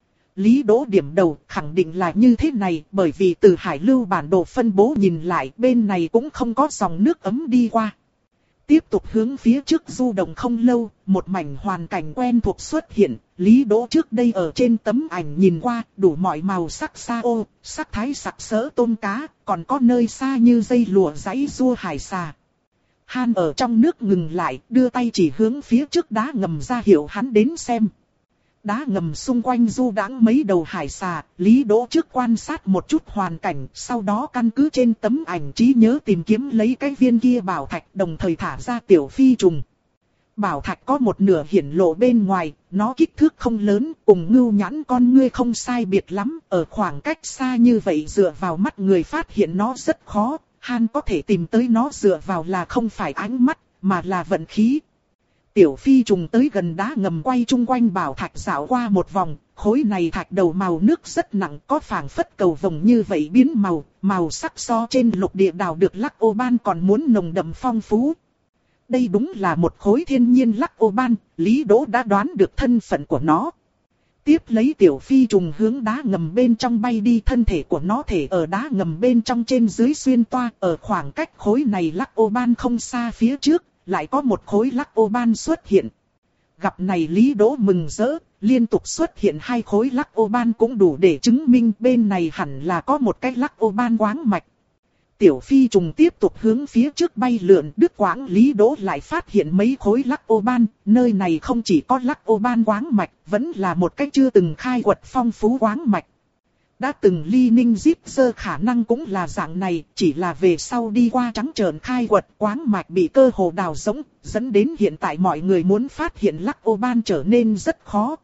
Lý Đỗ điểm đầu khẳng định là như thế này, bởi vì từ hải lưu bản đồ phân bố nhìn lại bên này cũng không có dòng nước ấm đi qua. Tiếp tục hướng phía trước du động không lâu, một mảnh hoàn cảnh quen thuộc xuất hiện, Lý Đỗ trước đây ở trên tấm ảnh nhìn qua, đủ mọi màu sắc sa ô, sắc thái sặc sỡ tôm cá, còn có nơi xa như dây lụa dãy rua hải xà. Han ở trong nước ngừng lại, đưa tay chỉ hướng phía trước đá ngầm ra hiệu hắn đến xem. Đá ngầm xung quanh du đãng mấy đầu hải xà, Lý Đỗ trước quan sát một chút hoàn cảnh, sau đó căn cứ trên tấm ảnh trí nhớ tìm kiếm lấy cái viên kia bảo thạch, đồng thời thả ra tiểu phi trùng. Bảo thạch có một nửa hiển lộ bên ngoài, nó kích thước không lớn, cùng ngưu nhãn con ngươi không sai biệt lắm, ở khoảng cách xa như vậy dựa vào mắt người phát hiện nó rất khó, Han có thể tìm tới nó dựa vào là không phải ánh mắt, mà là vận khí. Tiểu phi trùng tới gần đá ngầm quay chung quanh bảo thạch dạo qua một vòng, khối này thạch đầu màu nước rất nặng, có phảng phất cầu vồng như vậy biến màu, màu sắc so trên lục địa đào được lắc ô ban còn muốn nồng đậm phong phú. Đây đúng là một khối thiên nhiên lắc ô ban, Lý Đỗ đã đoán được thân phận của nó. Tiếp lấy tiểu phi trùng hướng đá ngầm bên trong bay đi, thân thể của nó thể ở đá ngầm bên trong trên dưới xuyên toa, ở khoảng cách khối này lắc ô ban không xa phía trước, lại có một khối lắc ô ban xuất hiện. Gặp này Lý Đỗ mừng rỡ, liên tục xuất hiện hai khối lắc ô ban cũng đủ để chứng minh bên này hẳn là có một cái lắc ô ban quáng mạch. Tiểu phi trùng tiếp tục hướng phía trước bay lượn, đứt quãng Lý Đỗ lại phát hiện mấy khối lắc ô ban, nơi này không chỉ có lắc ô ban quáng mạch, vẫn là một cái chưa từng khai quật phong phú quáng mạch. Đã từng Ly Ninh Díp Sơ khả năng cũng là dạng này, chỉ là về sau đi qua trắng trợn khai quật quáng mạch bị cơ hồ đào rỗng, dẫn đến hiện tại mọi người muốn phát hiện lắc ô ban trở nên rất khó.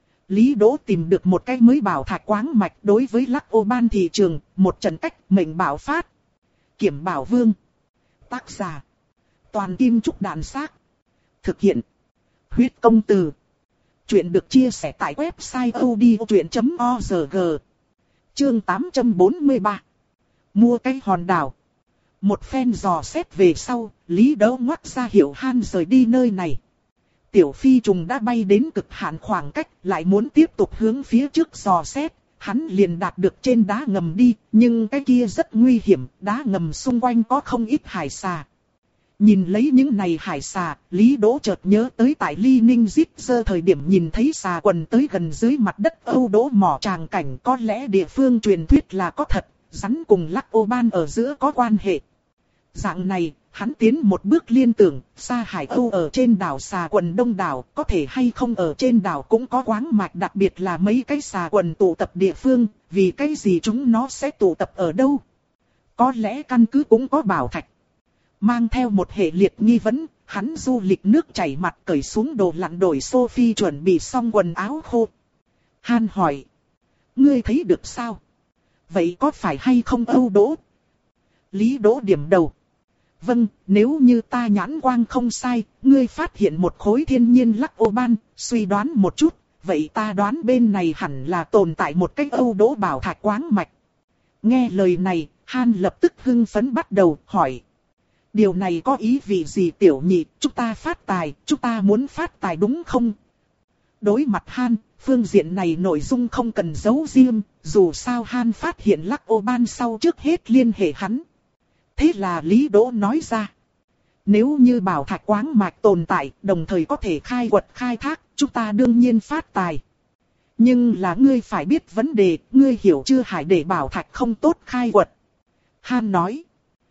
Lý Đỗ tìm được một cái mới bảo thạch quáng mạch, đối với lắc ô ban thị trường, một trận cách mệnh bảo phát. Kiểm Bảo Vương. Tác giả. Toàn Kim Trúc Đàn Xác. Thực hiện. Huyết Công Từ. Chuyện được chia sẻ tại website odchuyện chấm org. Chương tám trăm bốn mươi ba. Mua cái hòn đảo. Một phen dò xét về sau, Lý Đỗ ngoắt ra hiệu Han rời đi nơi này. Tiểu phi trùng đã bay đến cực hạn khoảng cách, lại muốn tiếp tục hướng phía trước dò xét. Hắn liền đạt được trên đá ngầm đi, nhưng cái kia rất nguy hiểm, đá ngầm xung quanh có không ít hải xà. Nhìn lấy những này hải xà, Lý Đỗ chợt nhớ tới tại Ly Ninh Díp Sơ thời điểm nhìn thấy xà quần tới gần dưới mặt đất Âu Đỗ mỏ tràng cảnh, có lẽ địa phương truyền thuyết là có thật, rắn cùng lắc ô ban ở giữa có quan hệ. Dạng này, hắn tiến một bước liên tưởng, Sa Hải Âu ở trên đảo xà quần đông đảo, có thể hay không ở trên đảo cũng có quáng mạch, đặc biệt là mấy cái xà quần tụ tập địa phương, vì cái gì chúng nó sẽ tụ tập ở đâu? Có lẽ căn cứ cũng có bảo thạch. Mang theo một hệ liệt nghi vấn, hắn du lịch nước chảy mặt cởi xuống đồ lặn đổi Sophie chuẩn bị xong quần áo khô. Han hỏi. Ngươi thấy được sao? Vậy có phải hay không Âu Đỗ? Lý Đỗ điểm đầu. Vâng, nếu như ta nhãn quang không sai, ngươi phát hiện một khối thiên nhiên lắc ô ban, suy đoán một chút, vậy ta đoán bên này hẳn là tồn tại một cái Âu Đỗ bảo thạch quáng mạch. Nghe lời này, Han lập tức hưng phấn bắt đầu hỏi. Điều này có ý vị gì tiểu nhị, chúng ta phát tài, chúng ta muốn phát tài đúng không? Đối mặt Han, phương diện này nội dung không cần giấu riêng, dù sao Han phát hiện lắc ô ban sau trước hết liên hệ hắn. Thế là Lý Đỗ nói ra. Nếu như bảo thạch quáng mạch tồn tại, đồng thời có thể khai quật khai thác, chúng ta đương nhiên phát tài. Nhưng là ngươi phải biết vấn đề, ngươi hiểu chưa, hải để bảo thạch không tốt khai quật. Han nói.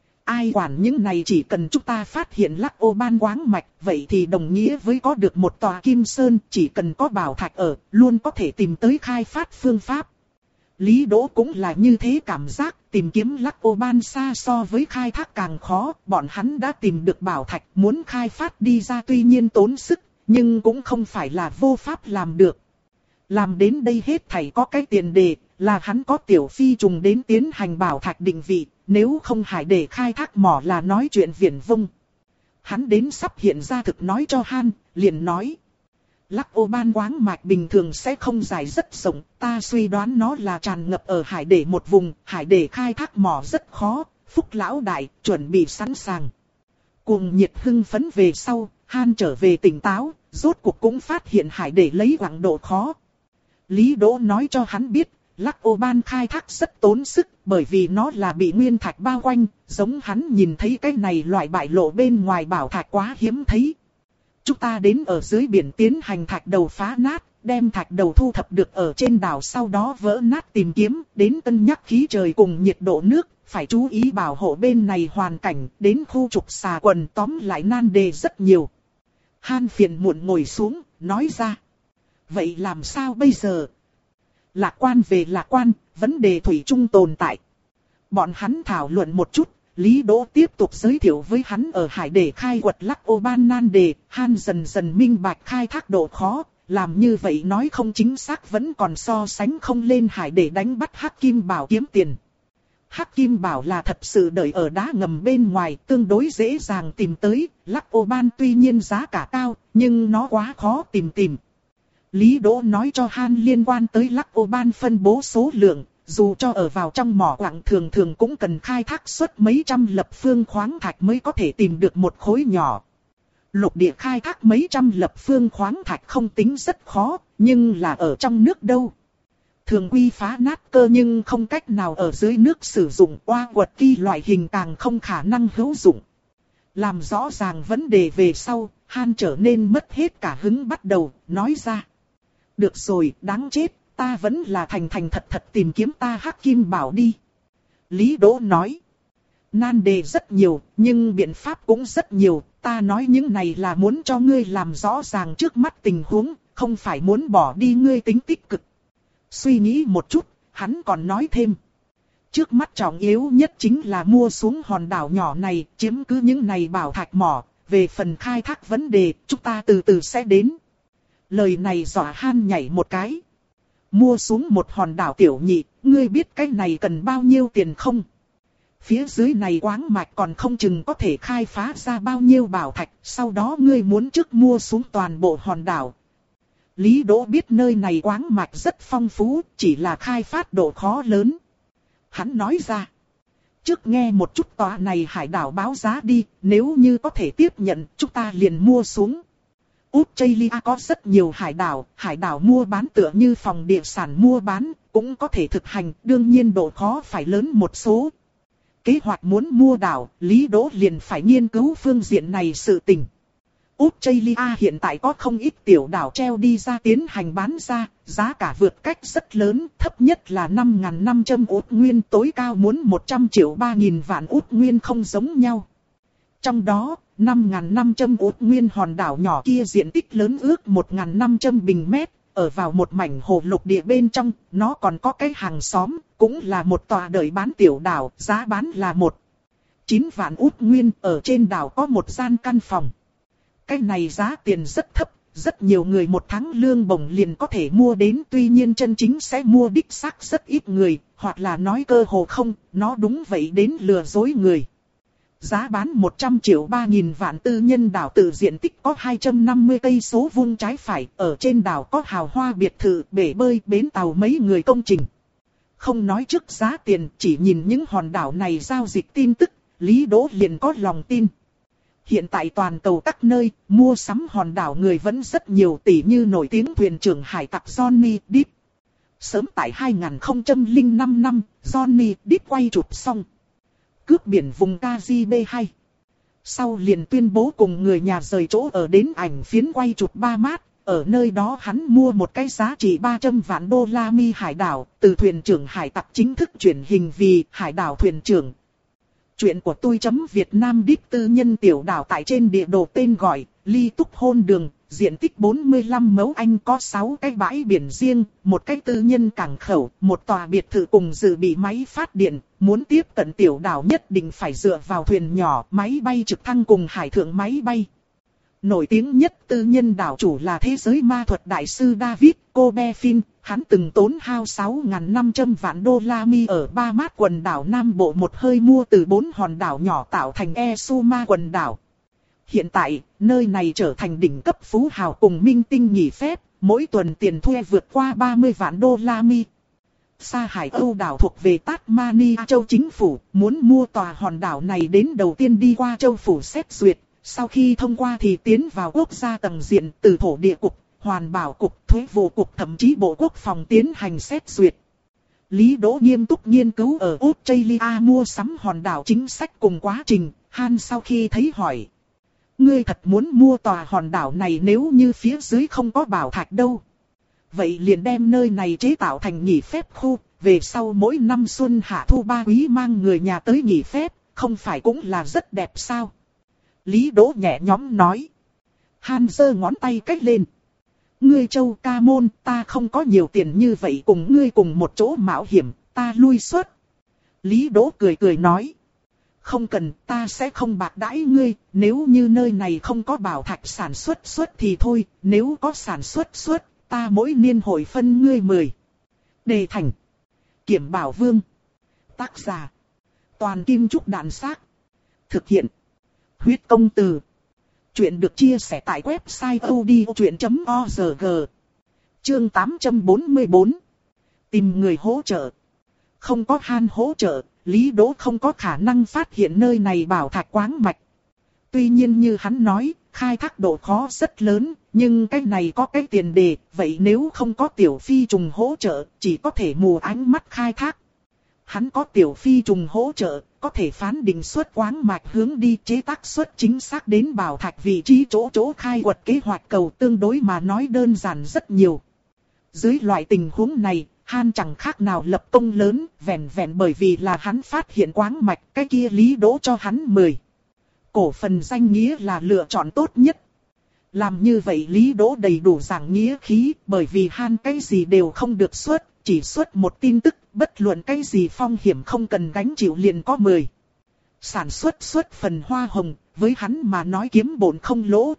Ai quản những này, chỉ cần chúng ta phát hiện lắc ô ban quáng mạch, vậy thì đồng nghĩa với có được một tòa kim sơn, chỉ cần có bảo thạch ở, luôn có thể tìm tới khai phát phương pháp. Lý Đỗ cũng là như thế cảm giác, tìm kiếm lắc ô ban xa so với khai thác càng khó, bọn hắn đã tìm được bảo thạch, muốn khai phát đi ra tuy nhiên tốn sức, nhưng cũng không phải là vô pháp làm được. Làm đến đây hết thảy có cái tiền đề, là hắn có tiểu phi trùng đến tiến hành bảo thạch định vị, nếu không hải để khai thác mỏ là nói chuyện viển vông. Hắn đến sắp hiện ra thực nói cho Han, liền nói. Lắc ô ban quáng mạch bình thường sẽ không dài rất rộng, ta suy đoán nó là tràn ngập ở hải để một vùng, hải để khai thác mỏ rất khó, Phúc lão đại, chuẩn bị sẵn sàng. Cuồng nhiệt hưng phấn về sau, Han trở về tỉnh táo, rốt cuộc cũng phát hiện hải để lấy quãng độ khó. Lý Đỗ nói cho hắn biết, lắc ô ban khai thác rất tốn sức, bởi vì nó là bị nguyên thạch bao quanh, giống hắn nhìn thấy cái này loại bại lộ bên ngoài bảo thạch quá hiếm thấy. Chúng ta đến ở dưới biển tiến hành thạch đầu phá nát, đem thạch đầu thu thập được ở trên đảo, sau đó vỡ nát tìm kiếm, đến cân nhắc khí trời cùng nhiệt độ nước, phải chú ý bảo hộ bên này hoàn cảnh, đến khu trục xà quần, tóm lại nan đề rất nhiều. Han phiền muộn ngồi xuống, nói ra. Vậy làm sao bây giờ? Lạc quan về lạc quan, vấn đề thủy chung tồn tại. Bọn hắn thảo luận một chút, Lý Đỗ tiếp tục giới thiệu với hắn ở hải để khai quật lắc ô ban nan đề, Han dần dần minh bạch khai thác độ khó, làm như vậy nói không chính xác vẫn còn so sánh không lên hải để đánh bắt hắc kim bảo kiếm tiền. Hắc kim bảo là thật sự đợi ở đá ngầm bên ngoài, tương đối dễ dàng tìm tới, lắc ô ban tuy nhiên giá cả cao, nhưng nó quá khó tìm tìm. Lý Đỗ nói cho Han liên quan tới Lắc Ô Ban phân bố số lượng, dù cho ở vào trong mỏ quặng thường thường cũng cần khai thác suốt mấy trăm lập phương khoáng thạch mới có thể tìm được một khối nhỏ. Lục địa khai thác mấy trăm lập phương khoáng thạch không tính rất khó, nhưng là ở trong nước đâu. Thường quy phá nát cơ nhưng không cách nào ở dưới nước sử dụng, oa quật ki loại hình càng không khả năng hữu dụng. Làm rõ ràng vấn đề về sau, Han trở nên mất hết cả hứng bắt đầu, nói ra. Được rồi, đáng chết, ta vẫn là thành thành thật thật tìm kiếm ta Hắc Kim Bảo đi. Lý Đỗ nói. Nan đề rất nhiều, nhưng biện pháp cũng rất nhiều, ta nói những này là muốn cho ngươi làm rõ ràng trước mắt tình huống, không phải muốn bỏ đi ngươi tính tích cực. Suy nghĩ một chút, hắn còn nói thêm. Trước mắt trọng yếu nhất chính là mua xuống hòn đảo nhỏ này, chiếm cứ những này bảo thạch mỏ, về phần khai thác vấn đề, chúng ta từ từ sẽ đến. Lời này dọa Han nhảy một cái. Mua xuống một hòn đảo tiểu nhị, ngươi biết cái này cần bao nhiêu tiền không? Phía dưới này quáng mạch còn không chừng có thể khai phá ra bao nhiêu bảo thạch, sau đó ngươi muốn trước mua xuống toàn bộ hòn đảo. Lý Đỗ biết nơi này quáng mạch rất phong phú, chỉ là khai phát độ khó lớn. Hắn nói ra, trước nghe một chút tòa này hải đảo báo giá đi, nếu như có thể tiếp nhận, chúng ta liền mua xuống. Australia có rất nhiều hải đảo, hải đảo mua bán tựa như phòng địa sản mua bán, cũng có thể thực hành, đương nhiên độ khó phải lớn một số. Kế hoạch muốn mua đảo, Lý Đỗ liền phải nghiên cứu phương diện này sự tình. Australia hiện tại có không ít tiểu đảo treo đi ra tiến hành bán ra, giá cả vượt cách rất lớn, thấp nhất là năm nghìn năm trăm út nguyên, tối cao muốn một trăm triệu ba nghìn vạn út nguyên không giống nhau. Trong đó, năm nghìn năm trăm út nguyên hòn đảo nhỏ kia diện tích lớn ước một nghìn năm trăm bình mét, ở vào một mảnh hồ lục địa bên trong, nó còn có cái hàng xóm, cũng là một tòa đợi bán tiểu đảo, giá bán là một phẩy chín vạn út nguyên, ở trên đảo có một gian căn phòng. Cái này giá tiền rất thấp, rất nhiều người một tháng lương bổng liền có thể mua đến, tuy nhiên chân chính sẽ mua đích xác rất ít người, hoặc là nói cơ hồ không, nó đúng vậy đến lừa dối người. Giá bán một trăm triệu ba nghìn vạn, tư nhân đảo tự diện tích có hai trăm năm mươi cây số vuông trái phải, ở trên đảo có hào hoa biệt thự, bể bơi, bến tàu mấy người công trình. Không nói trước giá tiền, chỉ nhìn những hòn đảo này giao dịch tin tức, Lý Đỗ liền có lòng tin. Hiện tại toàn cầu các nơi, mua sắm hòn đảo người vẫn rất nhiều, tỷ như nổi tiếng thuyền trưởng hải tặc Johnny Depp. Sớm tại hai nghìn không trăm lẻ năm năm, Johnny Depp quay chụp xong Cướp biển vùng Caribe hai. Sau liền tuyên bố cùng người nhà rời chỗ ở đến ảnh phiến quay chụp ba mát. Ở nơi đó hắn mua một cái giá trị ba trăm vạn đô la Mi hải đảo, từ thuyền trưởng hải tặc chính thức chuyển hình vì hải đảo thuyền trưởng. Chuyện của tôi chấm Việt Nam Deep tư nhân tiểu đảo tại trên địa đồ tên gọi Ly Túc Hôn Đường, diện tích bốn mươi lăm mẫu Anh, có sáu cái bãi biển riêng, một cái tư nhân cảng khẩu, một tòa biệt thự cùng dự bị máy phát điện. Muốn tiếp cận tiểu đảo nhất định phải dựa vào thuyền nhỏ, máy bay trực thăng cùng hải thượng máy bay. Nổi tiếng nhất tư nhân đảo chủ là thế giới ma thuật đại sư David Copperfield, hắn từng tốn hao sáu nghìn năm trăm vạn đô la Mi ở ba mát quần đảo Nam Bộ một hơi mua từ bốn hòn đảo nhỏ tạo thành Exuma quần đảo. Hiện tại, nơi này trở thành đỉnh cấp phú hào cùng minh tinh nghỉ phép, mỗi tuần tiền thuê vượt qua ba mươi vạn đô la Mi. Sa Hải Âu đảo thuộc về Tasmania châu chính phủ, muốn mua tòa hòn đảo này đến đầu tiên đi qua châu phủ xét duyệt. Sau khi thông qua thì tiến vào quốc gia tầng diện, từ thổ địa cục, hoàn bảo cục, thuế vụ cục, thậm chí bộ quốc phòng tiến hành xét duyệt. Lý Đỗ nghiêm túc nghiên cứu ở Australia mua sắm hòn đảo chính sách cùng quá trình. Han sau khi thấy hỏi: ngươi thật muốn mua tòa hòn đảo này nếu như phía dưới không có bảo thạch đâu? Vậy liền đem nơi này chế tạo thành nghỉ phép khu, về sau mỗi năm xuân hạ thu ba quý mang người nhà tới nghỉ phép, không phải cũng là rất đẹp sao? Lý Đỗ nhẹ nhõm nói. Han giơ ngón tay cách lên. Ngươi Châu Ca Môn, ta không có nhiều tiền như vậy cùng ngươi cùng một chỗ mạo hiểm, ta lui xuất. Lý Đỗ cười cười nói. Không cần, ta sẽ không bạc đãi ngươi, nếu như nơi này không có bảo thạch sản xuất xuất thì thôi, nếu có sản xuất xuất, ta mỗi niên hồi phân ngươi mười. Đề thành. Kiểm Bảo Vương. Tác giả. Toàn Kim Trúc Đạn Xác. Thực hiện. Huyết Công Từ. Chuyện được chia sẻ tại website odchuyện chấm org. Chương tám trăm bốn mươi bốn. Tìm người hỗ trợ. Không có Han hỗ trợ, Lý Đỗ không có khả năng phát hiện nơi này bảo thạch quáng mạch. Tuy nhiên như hắn nói, khai thác độ khó rất lớn, nhưng cái này có cái tiền đề, vậy nếu không có tiểu phi trùng hỗ trợ, chỉ có thể mù ánh mắt khai thác. Hắn có tiểu phi trùng hỗ trợ, có thể phán định xuất quáng mạch hướng đi chế tác xuất chính xác đến bảo thạch vị trí chỗ chỗ khai quật kế hoạch cầu tương đối mà nói đơn giản rất nhiều. Dưới loại tình huống này, Han chẳng khác nào lập công lớn, vẹn vẹn bởi vì là hắn phát hiện quáng mạch, cái kia Lý Đỗ cho hắn mười. Cổ phần danh nghĩa là lựa chọn tốt nhất. Làm như vậy Lý Đỗ đầy đủ giảng nghĩa khí, bởi vì Han cái gì đều không được xuất, chỉ xuất một tin tức, bất luận cái gì phong hiểm không cần gánh chịu liền có mười. Sản xuất xuất phần hoa hồng, với hắn mà nói kiếm bổn không lỗ.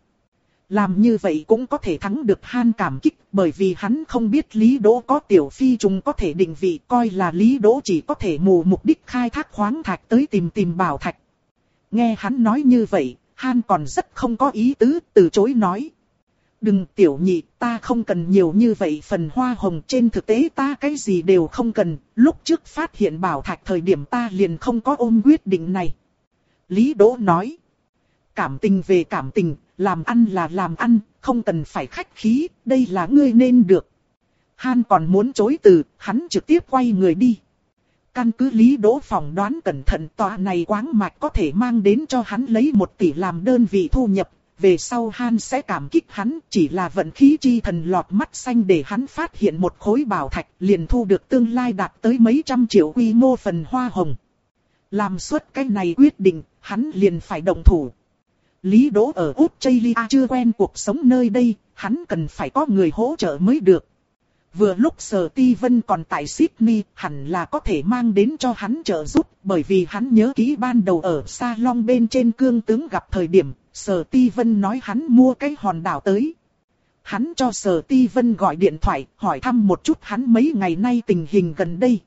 Làm như vậy cũng có thể thắng được Han cảm kích, bởi vì hắn không biết Lý Đỗ có tiểu phi trùng có thể định vị, coi là Lý Đỗ chỉ có thể mù mục đích khai thác khoáng thạch tới tìm tìm bảo thạch. Nghe hắn nói như vậy, Han còn rất không có ý tứ, từ chối nói. Đừng tiểu nhị, ta không cần nhiều như vậy phần hoa hồng, trên thực tế ta cái gì đều không cần, lúc trước phát hiện bảo thạch thời điểm ta liền không có ôm quyết định này. Lý Đỗ nói. Cảm tình về cảm tình, làm ăn là làm ăn, không cần phải khách khí, đây là ngươi nên được. Han còn muốn chối từ, hắn trực tiếp quay người đi. Căn cứ Lý Đỗ phỏng đoán cẩn thận, tòa này quáng mạch có thể mang đến cho hắn lấy một tỷ làm đơn vị thu nhập. Về sau Han sẽ cảm kích hắn, chỉ là vận khí chi thần lọt mắt xanh để hắn phát hiện một khối bảo thạch, liền thu được tương lai đạt tới mấy trăm triệu quy mô phần hoa hồng. Làm suốt cái này quyết định, hắn liền phải động thủ. Lý Đỗ ở Australia chưa quen cuộc sống nơi đây, hắn cần phải có người hỗ trợ mới được. Vừa lúc Sở Ti Vân còn tại Sydney, hẳn là có thể mang đến cho hắn trợ giúp, bởi vì hắn nhớ kỹ ban đầu ở salon bên trên cương tướng gặp thời điểm, Sở Ti Vân nói hắn mua cái hòn đảo tới. Hắn cho Sở Ti Vân gọi điện thoại, hỏi thăm một chút hắn mấy ngày nay tình hình gần đây.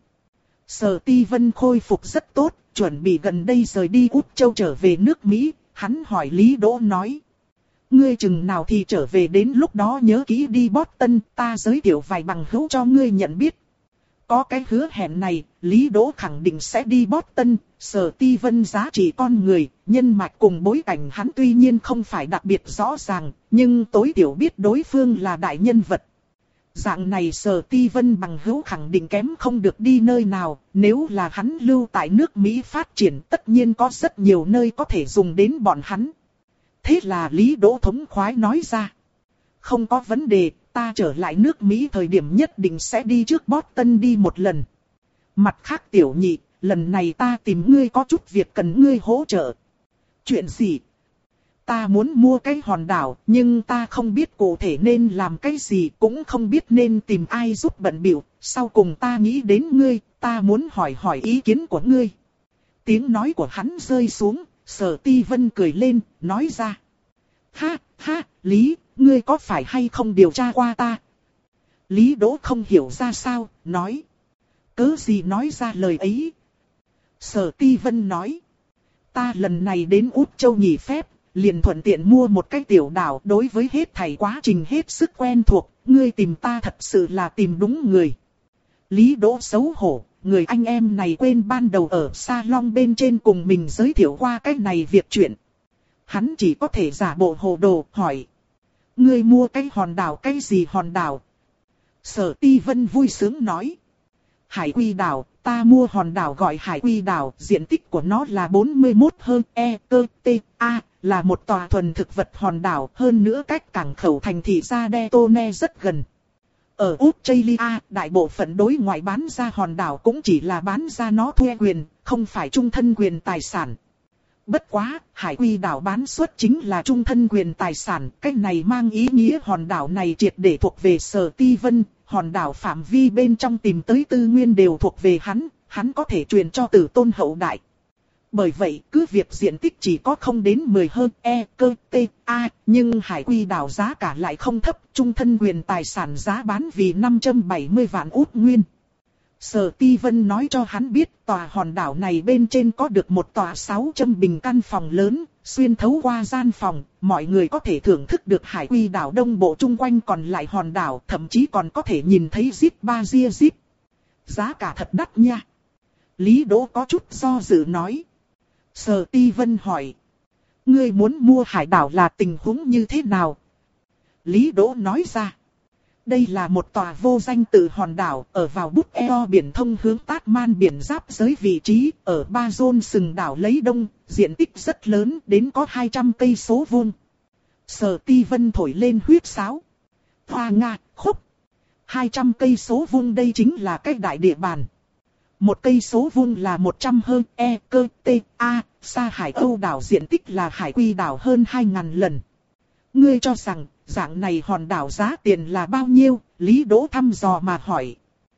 Sở Ti Vân khôi phục rất tốt, chuẩn bị gần đây rời đi Úc Châu trở về nước Mỹ. Hắn hỏi Lý Đỗ nói. Ngươi chừng nào thì trở về, đến lúc đó nhớ kỹ đi Boston, ta giới thiệu vài bằng hữu cho ngươi nhận biết. Có cái hứa hẹn này, Lý Đỗ khẳng định sẽ đi Boston. Sở Ti Vân giá trị con người, nhân mạch cùng bối cảnh hắn tuy nhiên không phải đặc biệt rõ ràng, nhưng tối thiểu biết đối phương là đại nhân vật. Dạng này Sở Ti Vân bằng hữu khẳng định kém không được đi nơi nào, nếu là hắn lưu tại nước Mỹ phát triển tất nhiên có rất nhiều nơi có thể dùng đến bọn hắn. Thế là Lý Đỗ thống khoái nói ra. Không có vấn đề, ta trở lại nước Mỹ thời điểm nhất định sẽ đi trước Boston đi một lần. Mặt khác tiểu nhị, lần này ta tìm ngươi có chút việc cần ngươi hỗ trợ. Chuyện gì? Ta muốn mua cái hòn đảo, nhưng ta không biết cụ thể nên làm cái gì, cũng không biết nên tìm ai giúp bận bịu. Sau cùng ta nghĩ đến ngươi, ta muốn hỏi hỏi ý kiến của ngươi. Tiếng nói của hắn rơi xuống, Sở Ti Vân cười lên, nói ra. Ha, ha, Lý, ngươi có phải hay không điều tra qua ta? Lý Đỗ không hiểu ra sao, nói. Cớ gì nói ra lời ấy? Sở Ti Vân nói. Ta lần này đến Úc Châu nghỉ phép, liền thuận tiện mua một cái tiểu đảo, đối với hết thảy quá trình hết sức quen thuộc, ngươi tìm ta thật sự là tìm đúng người. Lý Đỗ xấu hổ, người anh em này quên ban đầu ở salon bên trên cùng mình giới thiệu qua cái này việc chuyện. Hắn chỉ có thể giả bộ hồ đồ, hỏi. Ngươi mua cái hòn đảo, cái gì hòn đảo? Sở Ti Vân vui sướng nói. Hải Quy đảo, ta mua hòn đảo gọi Hải Quy đảo, diện tích của nó là bốn mươi mốt hơn e cơ tê a, là một tòa thuần thực vật hòn đảo, hơn nữa cách cảng khẩu thành thị Sa Đe Tô Ne rất gần. Ở Australia, đại bộ phận đối ngoại bán ra hòn đảo cũng chỉ là bán ra nó thuê quyền, không phải trung thân quyền tài sản. Bất quá, Hải Quy đảo bán xuất chính là trung thân quyền tài sản, cách này mang ý nghĩa hòn đảo này triệt để thuộc về Sở Ti Vân, hòn đảo phạm vi bên trong tìm tới tư nguyên đều thuộc về hắn, hắn có thể truyền cho tử tôn hậu đại. Bởi vậy, cứ việc diện tích chỉ có không đến mười hơn e cơ tê a, nhưng Hải Quy đảo giá cả lại không thấp, trung thân quyền tài sản giá bán vì năm trăm bảy mươi vạn út nguyên. Sở Ti Vân nói cho hắn biết tòa hòn đảo này bên trên có được một tòa sáu trăm bình căn phòng lớn, xuyên thấu qua gian phòng, mọi người có thể thưởng thức được hải quy đảo đông bộ chung quanh còn lại hòn đảo, thậm chí còn có thể nhìn thấy Zip Ba Ria Zip. Giá cả thật đắt nha. Lý Đỗ có chút do dự nói. Sở Ti Vân hỏi. Ngươi muốn mua hải đảo là tình huống như thế nào? Lý Đỗ nói ra. Đây là một tòa vô danh tự hòn đảo ở vào bút eo biển thông hướng Tasman biển giáp giới vị trí ở Ba Zone sừng đảo lấy đông, diện tích rất lớn đến có hai trăm cây số vuông. Sở Ti Vân thổi lên huýt sáo. Hoa nga, khúc. hai trăm cây số vuông đây chính là cái đại địa bàn. Một cây số vuông là một trăm hơn e cơ t a, xa Hải Âu đảo diện tích là Hải Quy đảo hơn hai nghìn lần. Ngươi cho rằng dạng này hòn đảo giá tiền là bao nhiêu? Lý Đỗ thăm dò mà hỏi.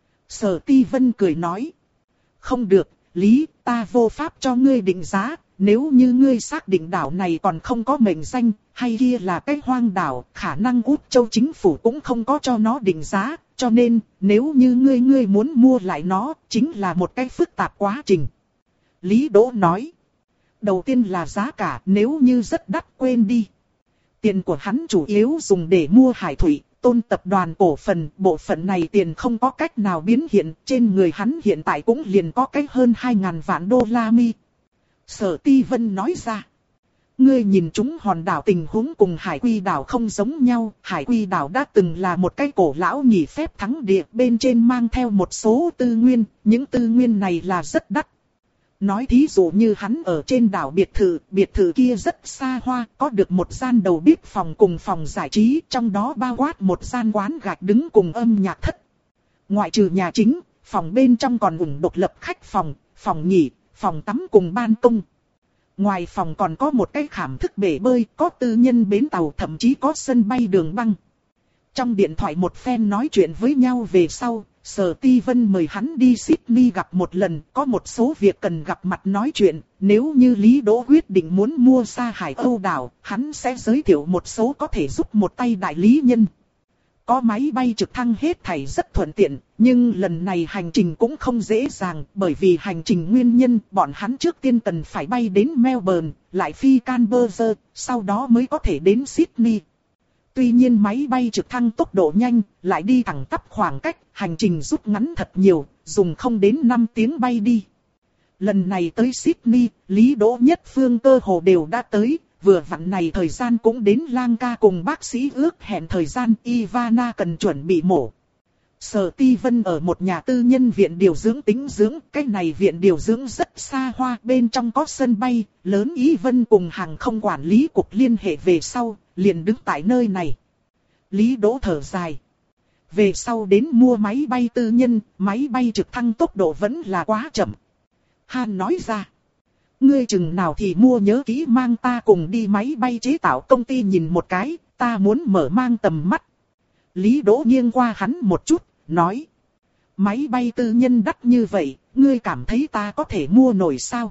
Sở Ti Vân cười nói. Không được, Lý, ta vô pháp cho ngươi định giá. Nếu như ngươi xác định đảo này còn không có mệnh danh, hay kia là cái hoang đảo, khả năng Úc Châu chính phủ cũng không có cho nó định giá. Cho nên, nếu như ngươi ngươi muốn mua lại nó, chính là một cái phức tạp quá trình. Lý Đỗ nói. Đầu tiên là giá cả, nếu như rất đắt quên đi. Tiền của hắn chủ yếu dùng để mua hải thủy, Tôn tập đoàn cổ phần, bộ phận này tiền không có cách nào biến hiện, trên người hắn hiện tại cũng liền có cách hơn hai nghìn vạn đô la mi. Sở Ti Vân nói ra. Ngươi nhìn chúng hòn đảo tình huống cùng Hải Quy đảo không giống nhau, Hải Quy đảo đã từng là một cái cổ lão nghỉ phép thắng địa, bên trên mang theo một số tư nguyên, những tư nguyên này là rất đắt. Nói thí dụ như hắn ở trên đảo biệt thự, biệt thự kia rất xa hoa, có được một gian đầu bếp phòng cùng phòng giải trí, trong đó bao quát một gian quán gạch đứng cùng âm nhạc thất. Ngoại trừ nhà chính, phòng bên trong còn ủng độc lập khách phòng, phòng nghỉ, phòng tắm cùng ban công. Ngoài phòng còn có một cái khảm thức bể bơi, có tư nhân bến tàu, thậm chí có sân bay đường băng. Trong điện thoại một phen nói chuyện với nhau về sau, Sở Ti Vân mời hắn đi Sydney gặp một lần, có một số việc cần gặp mặt nói chuyện. Nếu như Lý Đỗ quyết định muốn mua xa Hải Âu đảo, hắn sẽ giới thiệu một số có thể giúp một tay đại lý nhân. Có máy bay trực thăng hết thảy rất thuận tiện, nhưng lần này hành trình cũng không dễ dàng, bởi vì hành trình nguyên nhân bọn hắn trước tiên cần phải bay đến Melbourne, lại phi Canberra, sau đó mới có thể đến Sydney. Tuy nhiên máy bay trực thăng tốc độ nhanh, lại đi thẳng tắp khoảng cách, hành trình rút ngắn thật nhiều, dùng không đến năm tiếng bay đi. Lần này tới Sydney, Lý Đỗ Nhất Phương cơ hồ đều đã tới, vừa vặn này thời gian cũng đến Lang ca cùng bác sĩ ước hẹn thời gian Ivana cần chuẩn bị mổ. Sở Ti Vân ở một nhà tư nhân viện điều dưỡng tĩnh dưỡng, cái này viện điều dưỡng rất xa hoa, bên trong có sân bay, lớn Y Vân cùng hàng không quản lý cục liên hệ về sau, liền đứng tại nơi này. Lý Đỗ thở dài. Về sau đến mua máy bay tư nhân, máy bay trực thăng tốc độ vẫn là quá chậm. Han nói ra. Ngươi chừng nào thì mua nhớ kỹ mang ta cùng đi máy bay chế tạo công ty nhìn một cái, ta muốn mở mang tầm mắt. Lý Đỗ nghiêng qua hắn một chút, nói. Máy bay tư nhân đắt như vậy, ngươi cảm thấy ta có thể mua nổi sao?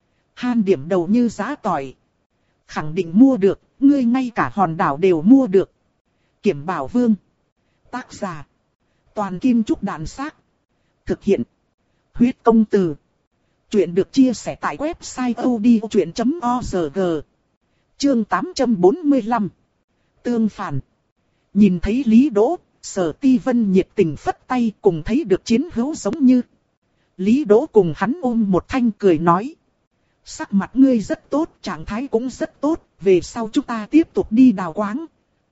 Han điểm đầu như giá tỏi. Khẳng định mua được, ngươi ngay cả hòn đảo đều mua được. Kiểm Bảo Vương. Tác giả. Toàn Kim Trúc Đạn Xác. Thực hiện. Huyết Công Từ. Chuyện được chia sẻ tại website odchuyện chấm org. Chương tám trăm bốn mươi lăm. Tương phản. Nhìn thấy Lý Đỗ, Sở Ti Vân nhiệt tình phất tay, cùng thấy được chiến hữu giống như. Lý Đỗ cùng hắn ôm một thanh cười nói. Sắc mặt ngươi rất tốt, trạng thái cũng rất tốt, về sau chúng ta tiếp tục đi đào quáng.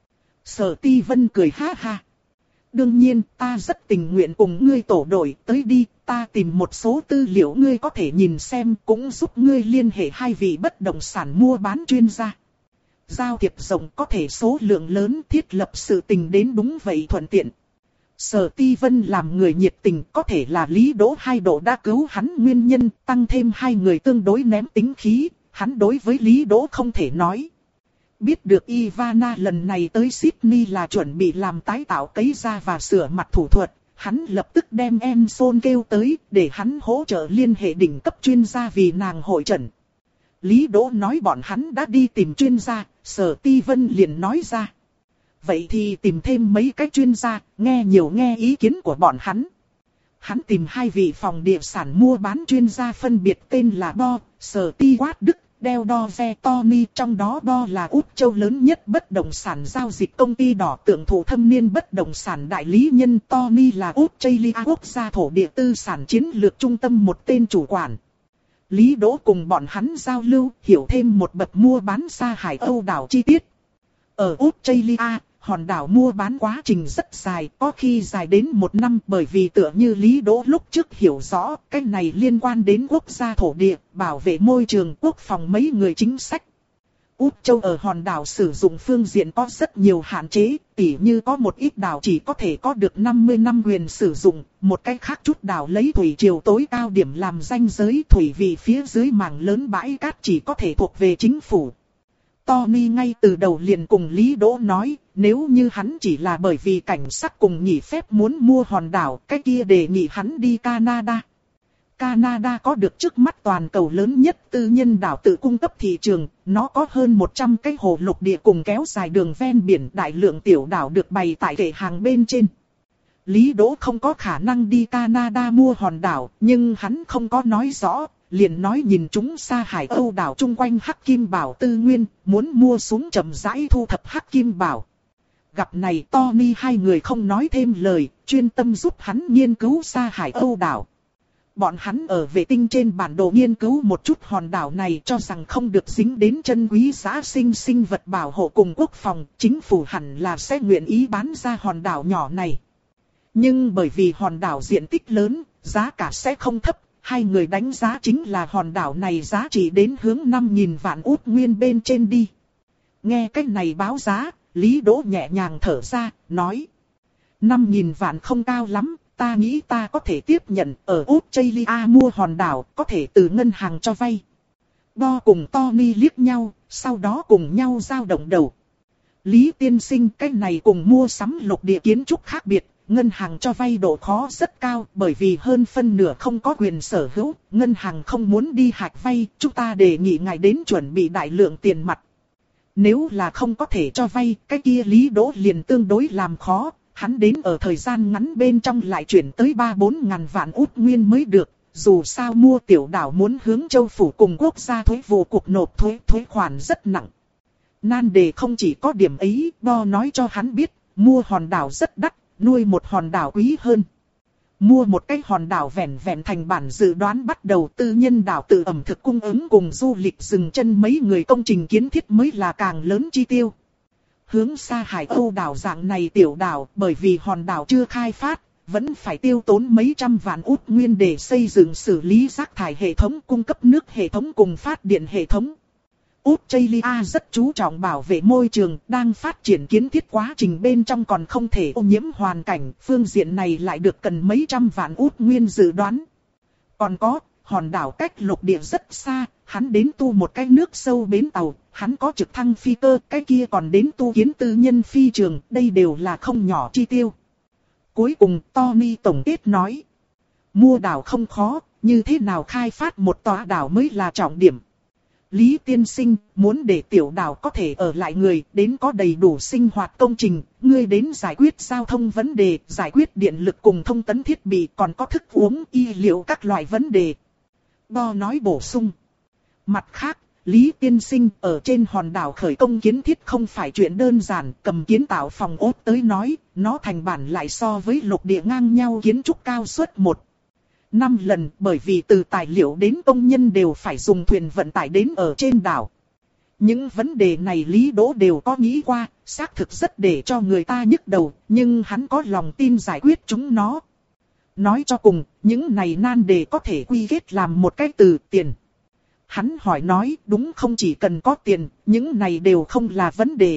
Sở Ti Vân cười ha ha. Đương nhiên, ta rất tình nguyện cùng ngươi tổ đội, tới đi, ta tìm một số tư liệu ngươi có thể nhìn xem, cũng giúp ngươi liên hệ hai vị bất động sản mua bán chuyên gia. Giao thiệp rộng có thể số lượng lớn, thiết lập sự tình đến đúng vậy thuận tiện. Sở Ti Vân làm người nhiệt tình, có thể là Lý Đỗ hai độ đã cứu hắn nguyên nhân, tăng thêm hai người tương đối ném tính khí, hắn đối với Lý Đỗ không thể nói. Biết được Ivana lần này tới Sydney là chuẩn bị làm tái tạo cấy da và sửa mặt thủ thuật, hắn lập tức đem Enson kêu tới, để hắn hỗ trợ liên hệ đỉnh cấp chuyên gia vì nàng hội chẩn. Lý Đỗ nói bọn hắn đã đi tìm chuyên gia, Sở Ti Vân liền nói ra. Vậy thì tìm thêm mấy cái chuyên gia, nghe nhiều nghe ý kiến của bọn hắn. hắn tìm hai vị phòng địa sản mua bán chuyên gia phân biệt tên là Bo, Sở Ti Quát Đức, Đeo Đo Ve Tony, trong đó Bo là Úc Châu lớn nhất bất động sản giao dịch công ty đỏ tượng thủ thâm niên bất động sản đại lý nhân, Tony là Australia quốc gia thổ địa tư sản chiến lược trung tâm một tên chủ quản. Lý Đỗ cùng bọn hắn giao lưu, hiểu thêm một bậc mua bán xa Hải Âu đảo chi tiết. Ở Australia, hòn đảo mua bán quá trình rất dài, có khi dài đến một năm, bởi vì tựa như Lý Đỗ lúc trước hiểu rõ, cái này liên quan đến quốc gia thổ địa, bảo vệ môi trường, quốc phòng mấy người chính sách. Úc Châu ở hòn đảo sử dụng phương diện có rất nhiều hạn chế, tỉ như có một ít đảo chỉ có thể có được năm mươi năm quyền sử dụng, một cách khác chút đảo lấy thủy triều tối cao điểm làm ranh giới, thủy vị phía dưới mảng lớn bãi cát chỉ có thể thuộc về chính phủ. Tony ngay từ đầu liền cùng Lý Đỗ nói, nếu như hắn chỉ là bởi vì cảnh sát cùng nghỉ phép muốn mua hòn đảo, cái kia đề nghị hắn đi Canada. Canada có được trước mắt toàn cầu lớn nhất tư nhân đảo tự cung cấp thị trường, nó có hơn một trăm cái hồ lục địa cùng kéo dài đường ven biển, đại lượng tiểu đảo được bày tại kệ hàng bên trên. Lý Đỗ không có khả năng đi Canada mua hòn đảo, nhưng hắn không có nói rõ, liền nói nhìn chúng xa Hải Âu đảo chung quanh Hắc Kim Bảo tư nguyên, muốn mua xuống chậm rãi thu thập Hắc Kim Bảo. Gặp này Tony hai người không nói thêm lời, chuyên tâm giúp hắn nghiên cứu xa Hải Âu đảo. Bọn hắn ở vệ tinh trên bản đồ nghiên cứu một chút hòn đảo này, cho rằng không được dính đến chân quý giá sinh sinh vật bảo hộ cùng quốc phòng, chính phủ hẳn là sẽ nguyện ý bán ra hòn đảo nhỏ này. Nhưng bởi vì hòn đảo diện tích lớn, giá cả sẽ không thấp, hai người đánh giá chính là hòn đảo này giá trị đến hướng năm nghìn vạn út nguyên bên trên đi. Nghe cách này báo giá, Lý Đỗ nhẹ nhàng thở ra, nói: năm nghìn vạn không cao lắm, ta nghĩ ta có thể tiếp nhận, ở Australia mua hòn đảo, có thể từ ngân hàng cho vay. Bo cùng Tony liếc nhau, sau đó cùng nhau giao động đầu. Lý tiên sinh, cái này cùng mua sắm lục địa kiến trúc khác biệt, ngân hàng cho vay độ khó rất cao, bởi vì hơn phân nửa không có quyền sở hữu, ngân hàng không muốn đi hạch vay, chúng ta đề nghị ngài đến chuẩn bị đại lượng tiền mặt. Nếu là không có thể cho vay, cái kia Lý Đỗ liền tương đối làm khó. Hắn đến ở thời gian ngắn bên trong lại chuyển tới ba bốn ngàn vạn út nguyên mới được, dù sao mua tiểu đảo muốn hướng châu phủ cùng quốc gia thuế vụ cục nộp thuế, thuế khoản rất nặng. Nan đề không chỉ có điểm ấy, Bo nói cho hắn biết, mua hòn đảo rất đắt, nuôi một hòn đảo quý hơn. Mua một cái hòn đảo vẹn vẹn thành bản dự đoán bắt đầu, tư nhân đảo tự ẩm thực cung ứng cùng du lịch dừng chân mấy người công trình kiến thiết mới là càng lớn chi tiêu. Hướng xa Hải Âu đảo dạng này tiểu đảo, bởi vì hòn đảo chưa khai phát, vẫn phải tiêu tốn mấy trăm vạn út nguyên để xây dựng xử lý rác thải hệ thống, cung cấp nước hệ thống cùng phát điện hệ thống. Australia rất chú trọng bảo vệ môi trường, đang phát triển kiến thiết quá trình bên trong còn không thể ô nhiễm hoàn cảnh, phương diện này lại được cần mấy trăm vạn út nguyên dự đoán. Còn có, hòn đảo cách lục địa rất xa, hắn đến tu một cái nước sâu bến tàu, hắn có trực thăng phi cơ, cái kia còn đến tu kiến tư nhân phi trường, đây đều là không nhỏ chi tiêu. Cuối cùng Tony tổng kết nói, mua đảo không khó, như thế nào khai phát một tòa đảo mới là trọng điểm. Lý tiên sinh, muốn để tiểu đảo có thể ở lại người, đến có đầy đủ sinh hoạt công trình, ngươi đến giải quyết giao thông vấn đề, giải quyết điện lực cùng thông tấn thiết bị, còn có thức uống, y liệu các loại vấn đề. Bo nói bổ sung. Mặt khác, Lý tiên sinh, ở trên hòn đảo khởi công kiến thiết không phải chuyện đơn giản, cầm kiến tạo phòng ốt tới nói, nó thành bản lại so với lục địa ngang nhau kiến trúc cao suất một năm lần, bởi vì từ tài liệu đến công nhân đều phải dùng thuyền vận tải đến ở trên đảo. Những vấn đề này Lý Đỗ đều có nghĩ qua, xác thực rất để cho người ta nhức đầu, nhưng hắn có lòng tin giải quyết chúng nó. Nói cho cùng, những này nan đề có thể quy kết làm một cái từ tiền. Hắn hỏi nói, đúng không, chỉ cần có tiền, những này đều không là vấn đề.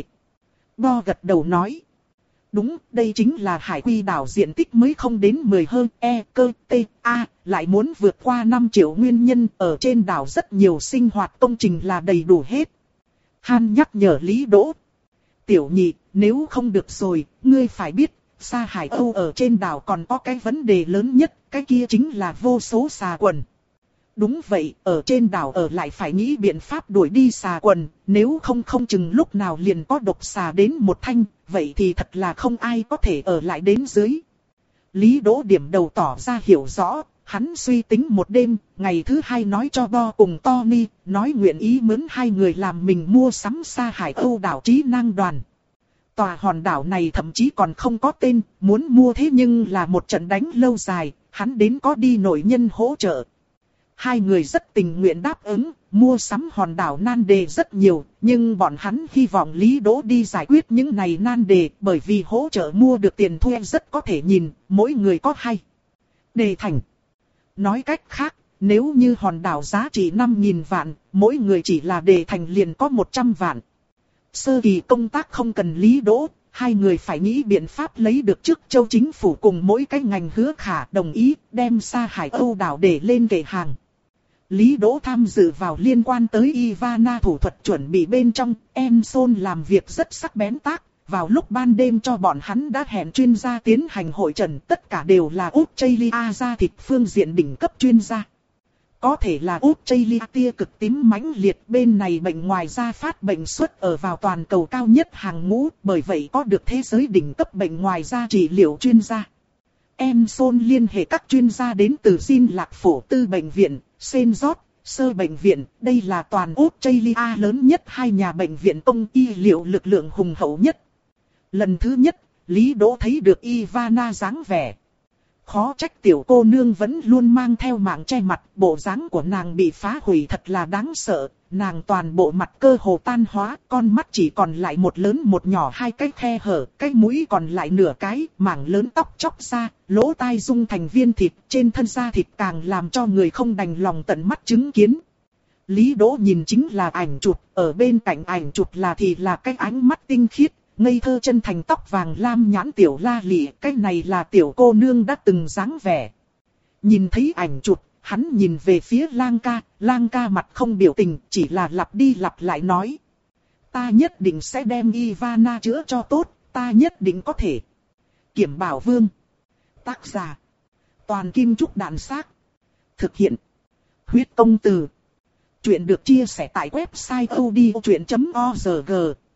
Bo gật đầu nói. Đúng, đây chính là hải quy đảo diện tích mới không đến mười hơn, e, cơ, t, a, lại muốn vượt qua năm triệu nguyên nhân, ở trên đảo rất nhiều sinh hoạt công trình là đầy đủ hết. Han nhắc nhở Lý Đỗ. Tiểu nhị, nếu không được rồi, ngươi phải biết, xa Hải Âu ở trên đảo còn có cái vấn đề lớn nhất, cái kia chính là vô số xà quần. Đúng vậy, ở trên đảo ở lại phải nghĩ biện pháp đuổi đi xà quần, nếu không không chừng lúc nào liền có độc xà đến một thanh, vậy thì thật là không ai có thể ở lại đến dưới. Lý Đỗ điểm đầu tỏ ra hiểu rõ, hắn suy tính một đêm, ngày thứ hai nói cho Bo cùng Tony, nói nguyện ý mướn hai người làm mình mua sắm Sa Hải Âu đảo trí năng đoàn. Tòa hòn đảo này thậm chí còn không có tên, muốn mua thế nhưng là một trận đánh lâu dài, hắn đến có đi nội nhân hỗ trợ. Hai người rất tình nguyện đáp ứng, mua sắm hòn đảo nan đề rất nhiều, nhưng bọn hắn hy vọng Lý Đỗ đi giải quyết những này nan đề, bởi vì hỗ trợ mua được tiền thuê rất có thể nhìn, mỗi người có hai đề thành. Nói cách khác, nếu như hòn đảo giá trị năm nghìn vạn, mỗi người chỉ là đề thành liền có một trăm vạn. Sơ kỳ công tác không cần Lý Đỗ, hai người phải nghĩ biện pháp lấy được trước châu chính phủ cùng mỗi cái ngành hứa khả đồng ý đem Sa Hải Âu đảo để lên kệ hàng. Lý Đỗ tham dự vào liên quan tới Ivana thủ thuật chuẩn bị bên trong, Enson làm việc rất sắc bén tác, vào lúc ban đêm cho bọn hắn đã hẹn chuyên gia tiến hành hội trần, tất cả đều là Australia da thịt phương diện đỉnh cấp chuyên gia. Có thể là Australia tia cực tím mãnh liệt bên này bệnh ngoài da phát bệnh suất ở vào toàn cầu cao nhất hàng ngũ, bởi vậy có được thế giới đỉnh cấp bệnh ngoài da trị liệu chuyên gia. Enson liên hệ các chuyên gia đến từ Jin Lạc Phổ Tư Bệnh viện, Saint George, Sơ Bệnh viện, đây là toàn Australia lớn nhất hai nhà bệnh viện công y liệu lực lượng hùng hậu nhất. Lần thứ nhất, Lý Đỗ thấy được Ivana dáng vẻ. Khó trách tiểu cô nương vẫn luôn mang theo mạng che mặt, bộ dáng của nàng bị phá hủy thật là đáng sợ, nàng toàn bộ mặt cơ hồ tan hóa, con mắt chỉ còn lại một lớn một nhỏ hai cái khe hở, cái mũi còn lại nửa cái, mảng lớn tóc chóc ra, lỗ tai rung thành viên thịt, trên thân da thịt càng làm cho người không đành lòng tận mắt chứng kiến. Lý Đỗ nhìn chính là ảnh chụp, ở bên cạnh ảnh chụp là thì là cái ánh mắt tinh khiết. Ngây thơ chân thành tóc vàng lam nhãn tiểu la lị, cái này là tiểu cô nương đã từng dáng vẻ. Nhìn thấy ảnh chụp, hắn nhìn về phía Lang ca, Lang ca mặt không biểu tình, chỉ là lặp đi lặp lại nói. Ta nhất định sẽ đem Ivana chữa cho tốt, ta nhất định có thể. Kiểm Bảo Vương. Tác giả. Toàn Kim Trúc Đạn Xác. Thực hiện. Huyết Công Từ. Chuyện được chia sẻ tại website odchuyện chấm org.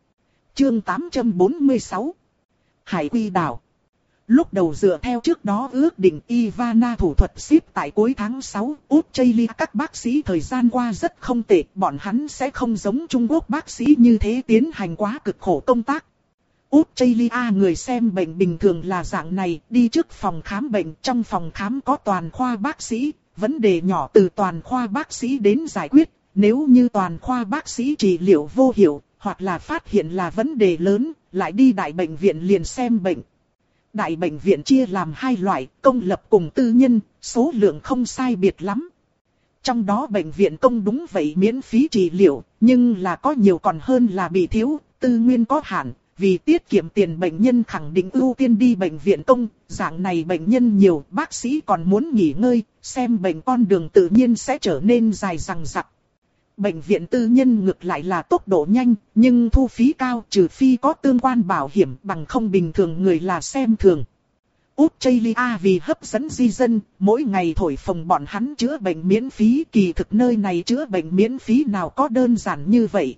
Chương tám trăm bốn mươi sáu. Hải Quy Đảo. Lúc đầu dựa theo trước đó ước định Ivana thủ thuật ship tại cuối tháng sáu, Australia các bác sĩ thời gian qua rất không tệ, bọn hắn sẽ không giống Trung Quốc bác sĩ như thế tiến hành quá cực khổ công tác. Australia người xem bệnh bình thường là dạng này, đi trước phòng khám bệnh, trong phòng khám có toàn khoa bác sĩ, vấn đề nhỏ từ toàn khoa bác sĩ đến giải quyết, nếu như toàn khoa bác sĩ trị liệu vô hiệu, hoặc là phát hiện là vấn đề lớn, lại đi đại bệnh viện liền xem bệnh. Đại bệnh viện chia làm hai loại, công lập cùng tư nhân, số lượng không sai biệt lắm. Trong đó bệnh viện công đúng vậy miễn phí trị liệu, nhưng là có nhiều còn hơn là bị thiếu, tư nguyên có hạn, vì tiết kiệm tiền bệnh nhân khẳng định ưu tiên đi bệnh viện công, dạng này bệnh nhân nhiều, bác sĩ còn muốn nghỉ ngơi, xem bệnh con đường tự nhiên sẽ trở nên dài dằng dặc. Bệnh viện tư nhân ngược lại là tốc độ nhanh, nhưng thu phí cao, trừ phi có tương quan bảo hiểm, bằng không bình thường người là xem thường. Australia vì hấp dẫn di dân, mỗi ngày thổi phồng bọn hắn chữa bệnh miễn phí, kỳ thực nơi này chữa bệnh miễn phí nào có đơn giản như vậy.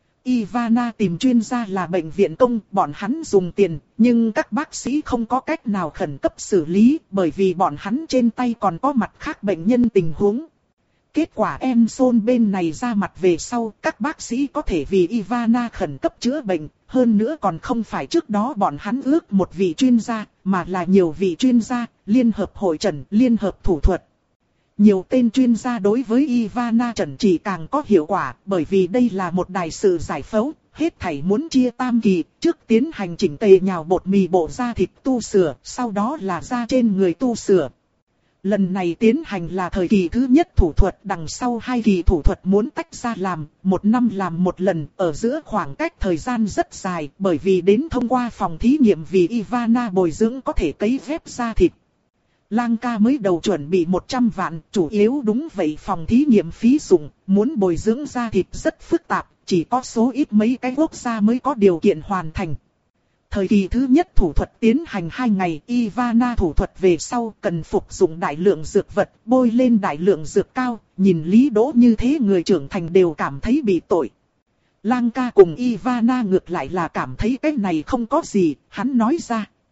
Ivana tìm chuyên gia là bệnh viện công, bọn hắn dùng tiền, nhưng các bác sĩ không có cách nào khẩn cấp xử lý, bởi vì bọn hắn trên tay còn có mặt khác bệnh nhân tình huống. Kết quả Enson bên này ra mặt về sau, các bác sĩ có thể vì Ivana khẩn cấp chữa bệnh, hơn nữa còn không phải trước đó bọn hắn ước một vị chuyên gia, mà là nhiều vị chuyên gia, liên hợp hội trần, liên hợp thủ thuật. Nhiều tên chuyên gia đối với Ivana trần trị càng có hiệu quả, bởi vì đây là một đại sự giải phẫu, hết thảy muốn chia tam kỳ, trước tiến hành chỉnh tề nhào bột mì bộ da thịt tu sửa, sau đó là da trên người tu sửa. Lần này tiến hành là thời kỳ thứ nhất thủ thuật, đằng sau hai kỳ thủ thuật muốn tách ra làm, một năm làm một lần, ở giữa khoảng cách thời gian rất dài, bởi vì đến thông qua phòng thí nghiệm vì Ivana bồi dưỡng có thể cấy ghép da thịt. Lang ca mới đầu chuẩn bị một trăm vạn, chủ yếu đúng vậy phòng thí nghiệm phí dụng, muốn bồi dưỡng da thịt rất phức tạp, chỉ có số ít mấy cái quốc gia mới có điều kiện hoàn thành. Thời kỳ thứ nhất thủ thuật tiến hành hai ngày, Ivana thủ thuật về sau cần phục dụng đại lượng dược vật, bôi lên đại lượng dược cao, nhìn Lý Đỗ như thế người trưởng thành đều cảm thấy bị tội. Lang ca cùng Ivana ngược lại là cảm thấy cái này không có gì, hắn nói ra.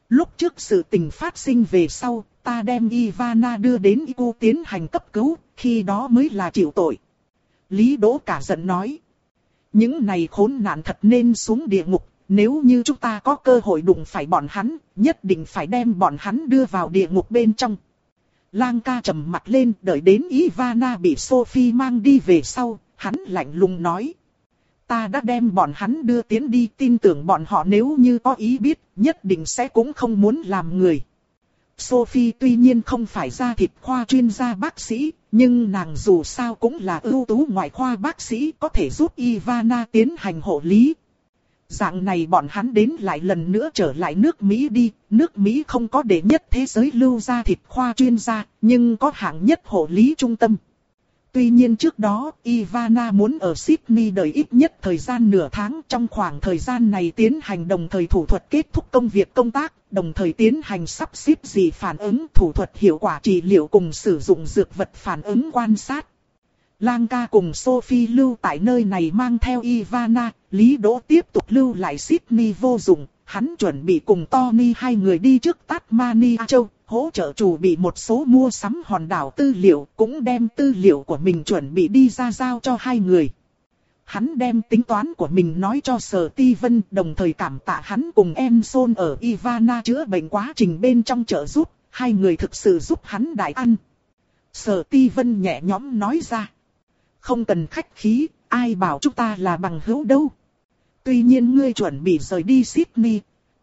Lúc trước sự tình phát sinh về sau, ta đem Ivana đưa đến Iku tiến hành cấp cứu, khi đó mới là chịu tội. Lý Đỗ cả giận nói. Những này khốn nạn thật nên xuống địa ngục, nếu như chúng ta có cơ hội đụng phải bọn hắn, nhất định phải đem bọn hắn đưa vào địa ngục bên trong. Lang ca trầm mặt lên, đợi đến Ivana bị Sophie mang đi về sau, hắn lạnh lùng nói. Ta đã đem bọn hắn đưa tiến đi, tin tưởng bọn họ nếu như có ý biết, nhất định sẽ cũng không muốn làm người. Sophie tuy nhiên không phải da thịt khoa chuyên gia bác sĩ, nhưng nàng dù sao cũng là ưu tú ngoại khoa bác sĩ, có thể giúp Ivana tiến hành hộ lý. Dạng này bọn hắn đến lại lần nữa trở lại nước Mỹ đi, nước Mỹ không có đệ nhất thế giới lưu da thịt khoa chuyên gia, nhưng có hạng nhất hộ lý trung tâm. Tuy nhiên trước đó, Ivana muốn ở Sydney đợi ít nhất thời gian nửa tháng, trong khoảng thời gian này tiến hành đồng thời thủ thuật kết thúc công việc công tác, đồng thời tiến hành sắp xếp gì phản ứng thủ thuật hiệu quả trị liệu cùng sử dụng dược vật phản ứng quan sát. Lang ca cùng Sophie lưu tại nơi này mang theo Ivana, Lý Đỗ tiếp tục lưu lại Sydney vô dụng, hắn chuẩn bị cùng Tony hai người đi trước Tasmania châu, hỗ trợ chủ bị một số mua sắm hòn đảo tư liệu, cũng đem tư liệu của mình chuẩn bị đi ra giao cho hai người. Hắn đem tính toán của mình nói cho Sở Ti Vân, đồng thời cảm tạ hắn cùng Enson ở Ivana chữa bệnh quá trình bên trong trợ giúp, hai người thực sự giúp hắn đại ăn. Sở Ti Vân nhẹ nhõm nói ra. Không cần khách khí, ai bảo chúng ta là bằng hữu đâu. Tuy nhiên ngươi chuẩn bị rời đi Sydney.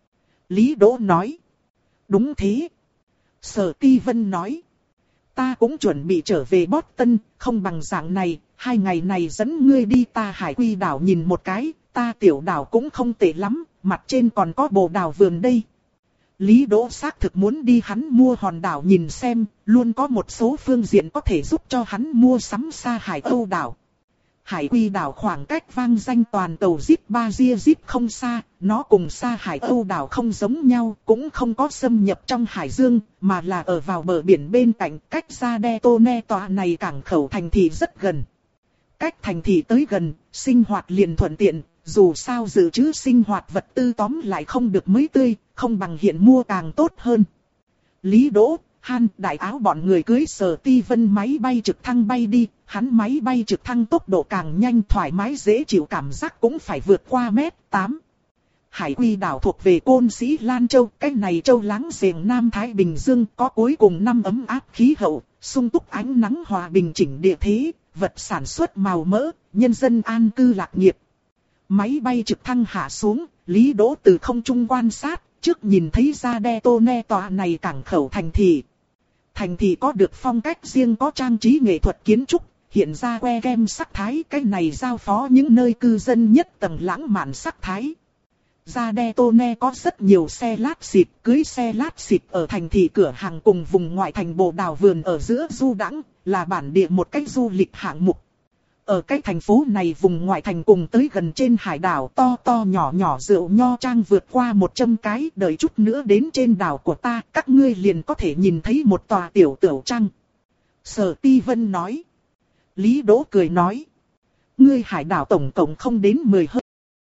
Lý Đỗ nói. Đúng thế. Sở Ti Vân nói. Ta cũng chuẩn bị trở về Boston, không bằng dạng này, hai ngày này dẫn ngươi đi ta Hải Quy đảo nhìn một cái, ta tiểu đảo cũng không tệ lắm, mặt trên còn có bồ đào vườn đây. Lý Đỗ xác thực muốn đi hắn mua hòn đảo nhìn xem, luôn có một số phương diện có thể giúp cho hắn mua sắm xa Hải Âu đảo. Hải Quy đảo khoảng cách vang danh toàn cầu Zip ba Zia Zip không xa, nó cùng xa Hải Âu đảo không giống nhau, cũng không có xâm nhập trong hải dương, mà là ở vào bờ biển bên cạnh, cách ra Daytona tòa này cảng khẩu thành thị rất gần. Cách thành thị tới gần, sinh hoạt liền thuận tiện, dù sao dự trữ sinh hoạt vật tư tóm lại không được mới tươi, không bằng hiện mua càng tốt hơn. Lý Đỗ, Han, Đại Áo bọn người cưới Sở Ti Vân máy bay trực thăng bay đi, hắn máy bay trực thăng tốc độ càng nhanh thoải mái dễ chịu cảm giác cũng phải vượt qua mét tám. Hải Quy đảo thuộc về Côn Sĩ Lan Châu, cái này châu láng giềng Nam Thái Bình Dương có cuối cùng năm ấm áp khí hậu, sung túc ánh nắng hòa bình chỉnh địa thế, vật sản xuất màu mỡ, nhân dân an cư lạc nghiệp. Máy bay trực thăng hạ xuống, Lý Đỗ từ không trung quan sát, trước nhìn thấy ra Daytona tòa này cảng khẩu thành thị. Thành thị có được phong cách riêng có trang trí nghệ thuật kiến trúc, hiện ra que kem sắc thái, cái này giao phó những nơi cư dân nhất tầng lãng mạn sắc thái. Ra Daytona có rất nhiều xe lát xịt, cưới xe lát xịt ở thành thị cửa hàng cùng vùng ngoại thành bồ đào vườn ở giữa du đãng, là bản địa một cách du lịch hạng mục. Ở cái thành phố này vùng ngoại thành cùng tới gần trên hải đảo to to nhỏ nhỏ rượu nho trang vượt qua một trăm cái, đợi chút nữa đến trên đảo của ta, các ngươi liền có thể nhìn thấy một tòa tiểu tiểu trang. Sở Ti Vân nói. Lý Đỗ cười nói. Ngươi hải đảo tổng cộng không đến mười hơn.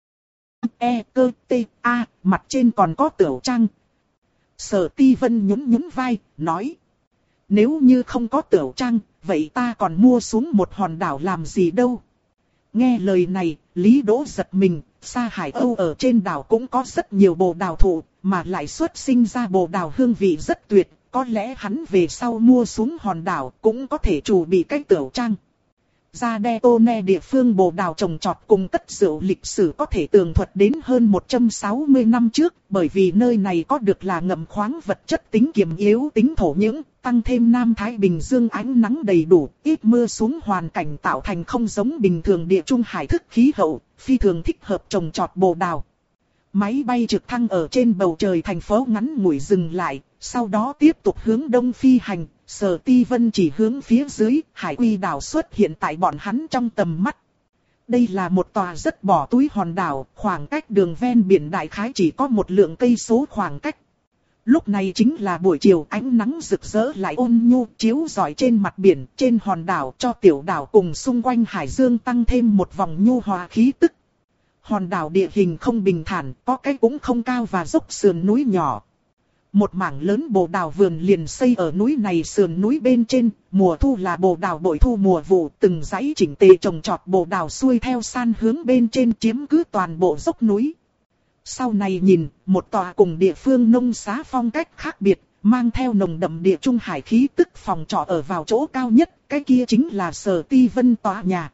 E, cơ, t, a, mặt trên còn có tiểu trang. Sở Ti Vân nhún nhún vai, nói. Nếu như không có tiểu trang, vậy ta còn mua xuống một hòn đảo làm gì đâu. Nghe lời này, Lý Đỗ giật mình, xa Hải Âu ở trên đảo cũng có rất nhiều bồ đào thụ, mà lại xuất sinh ra bồ đào hương vị rất tuyệt, có lẽ hắn về sau mua xuống hòn đảo cũng có thể chủ bị cái tiểu trang. Ra Daytona địa phương bồ đào trồng trọt cùng cất rượu lịch sử có thể tường thuật đến hơn một trăm sáu mươi năm trước, bởi vì nơi này có được là ngầm khoáng vật chất tính kiềm yếu tính thổ nhưỡng, tăng thêm Nam Thái Bình Dương ánh nắng đầy đủ, ít mưa xuống hoàn cảnh tạo thành không giống bình thường địa trung hải thức khí hậu, phi thường thích hợp trồng trọt bồ đào. Máy bay trực thăng ở trên bầu trời thành phố ngắn ngủi dừng lại, sau đó tiếp tục hướng đông phi hành. Sở Ti Vân chỉ hướng phía dưới, Hải Quy đảo xuất hiện tại bọn hắn trong tầm mắt. Đây là một tòa rất bỏ túi hòn đảo, khoảng cách đường ven biển đại khái chỉ có một lượng cây số khoảng cách. Lúc này chính là buổi chiều, ánh nắng rực rỡ lại ôn nhu chiếu rọi trên mặt biển, trên hòn đảo cho tiểu đảo cùng xung quanh hải dương tăng thêm một vòng nhu hòa khí tức. Hòn đảo địa hình không bình thản, có cái cũng không cao và dốc sườn núi nhỏ. Một mảng lớn bồ đào vườn liền xây ở núi này sườn núi bên trên, mùa thu là bồ đào bội thu mùa vụ, từng dãy chỉnh tề trồng trọt bồ đào xuôi theo san hướng bên trên chiếm cứ toàn bộ dốc núi. Sau này nhìn, một tòa cùng địa phương nông xá phong cách khác biệt, mang theo nồng đậm địa trung hải khí tức phòng trọ ở vào chỗ cao nhất, cái kia chính là Sở Ti Vân tòa nhà.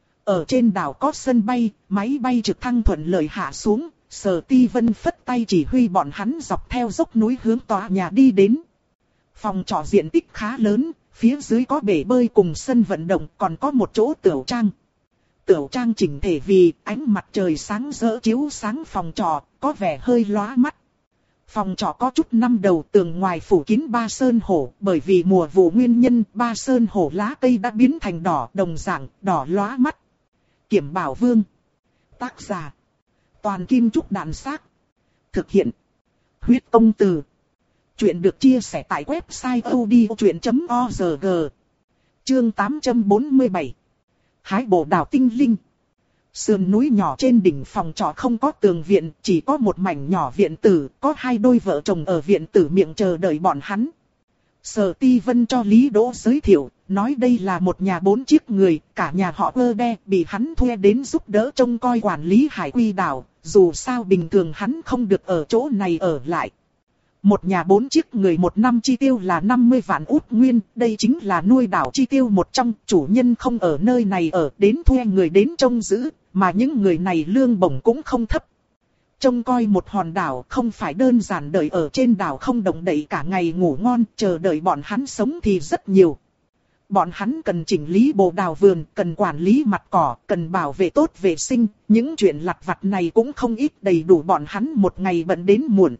Ở trên đảo có sân bay, máy bay trực thăng thuận lợi hạ xuống, Sở Ti Vân phất tay chỉ huy bọn hắn dọc theo dốc núi hướng tòa nhà đi đến. Phòng trọ diện tích khá lớn, phía dưới có bể bơi cùng sân vận động, còn có một chỗ tiểu trang. Tiểu trang chỉnh thể vì ánh mặt trời sáng rỡ chiếu sáng phòng trọ, có vẻ hơi lóa mắt. Phòng trọ có chút năm đầu, tường ngoài phủ kín ba sơn hổ, bởi vì mùa vụ nguyên nhân ba sơn hổ lá cây đã biến thành đỏ đồng dạng, đỏ lóa mắt. Kiểm Bảo Vương. Tác giả. Toàn Kim Trúc Đạn Xác. Thực hiện. Huyết Công Từ. Chuyện được chia sẻ tại website odchuyện chấm org. Chương tám trăm bốn mươi bảy. Hái bồ đào tinh linh. Sườn núi nhỏ trên đỉnh phòng trọ không có tường viện, chỉ có một mảnh nhỏ viện tử, có hai đôi vợ chồng ở viện tử miệng chờ đợi bọn hắn. Sở Ti Vân cho Lý Đỗ giới thiệu, nói đây là một nhà bốn chiếc người, cả nhà họ Ơ Đe bị hắn thuê đến giúp đỡ trông coi quản lý hải quy đảo, dù sao bình thường hắn không được ở chỗ này ở lại. Một nhà bốn chiếc người một năm chi tiêu là năm mươi vạn út nguyên, đây chính là nuôi đảo chi tiêu một trong, chủ nhân không ở nơi này ở, đến thuê người đến trông giữ, mà những người này lương bổng cũng không thấp. Trông coi một hòn đảo không phải đơn giản đợi ở trên đảo không động đậy cả ngày ngủ ngon, chờ đợi bọn hắn sống thì rất nhiều. Bọn hắn cần chỉnh lý bồ đào vườn, cần quản lý mặt cỏ, cần bảo vệ tốt vệ sinh, những chuyện lặt vặt này cũng không ít, đầy đủ bọn hắn một ngày bận đến muộn.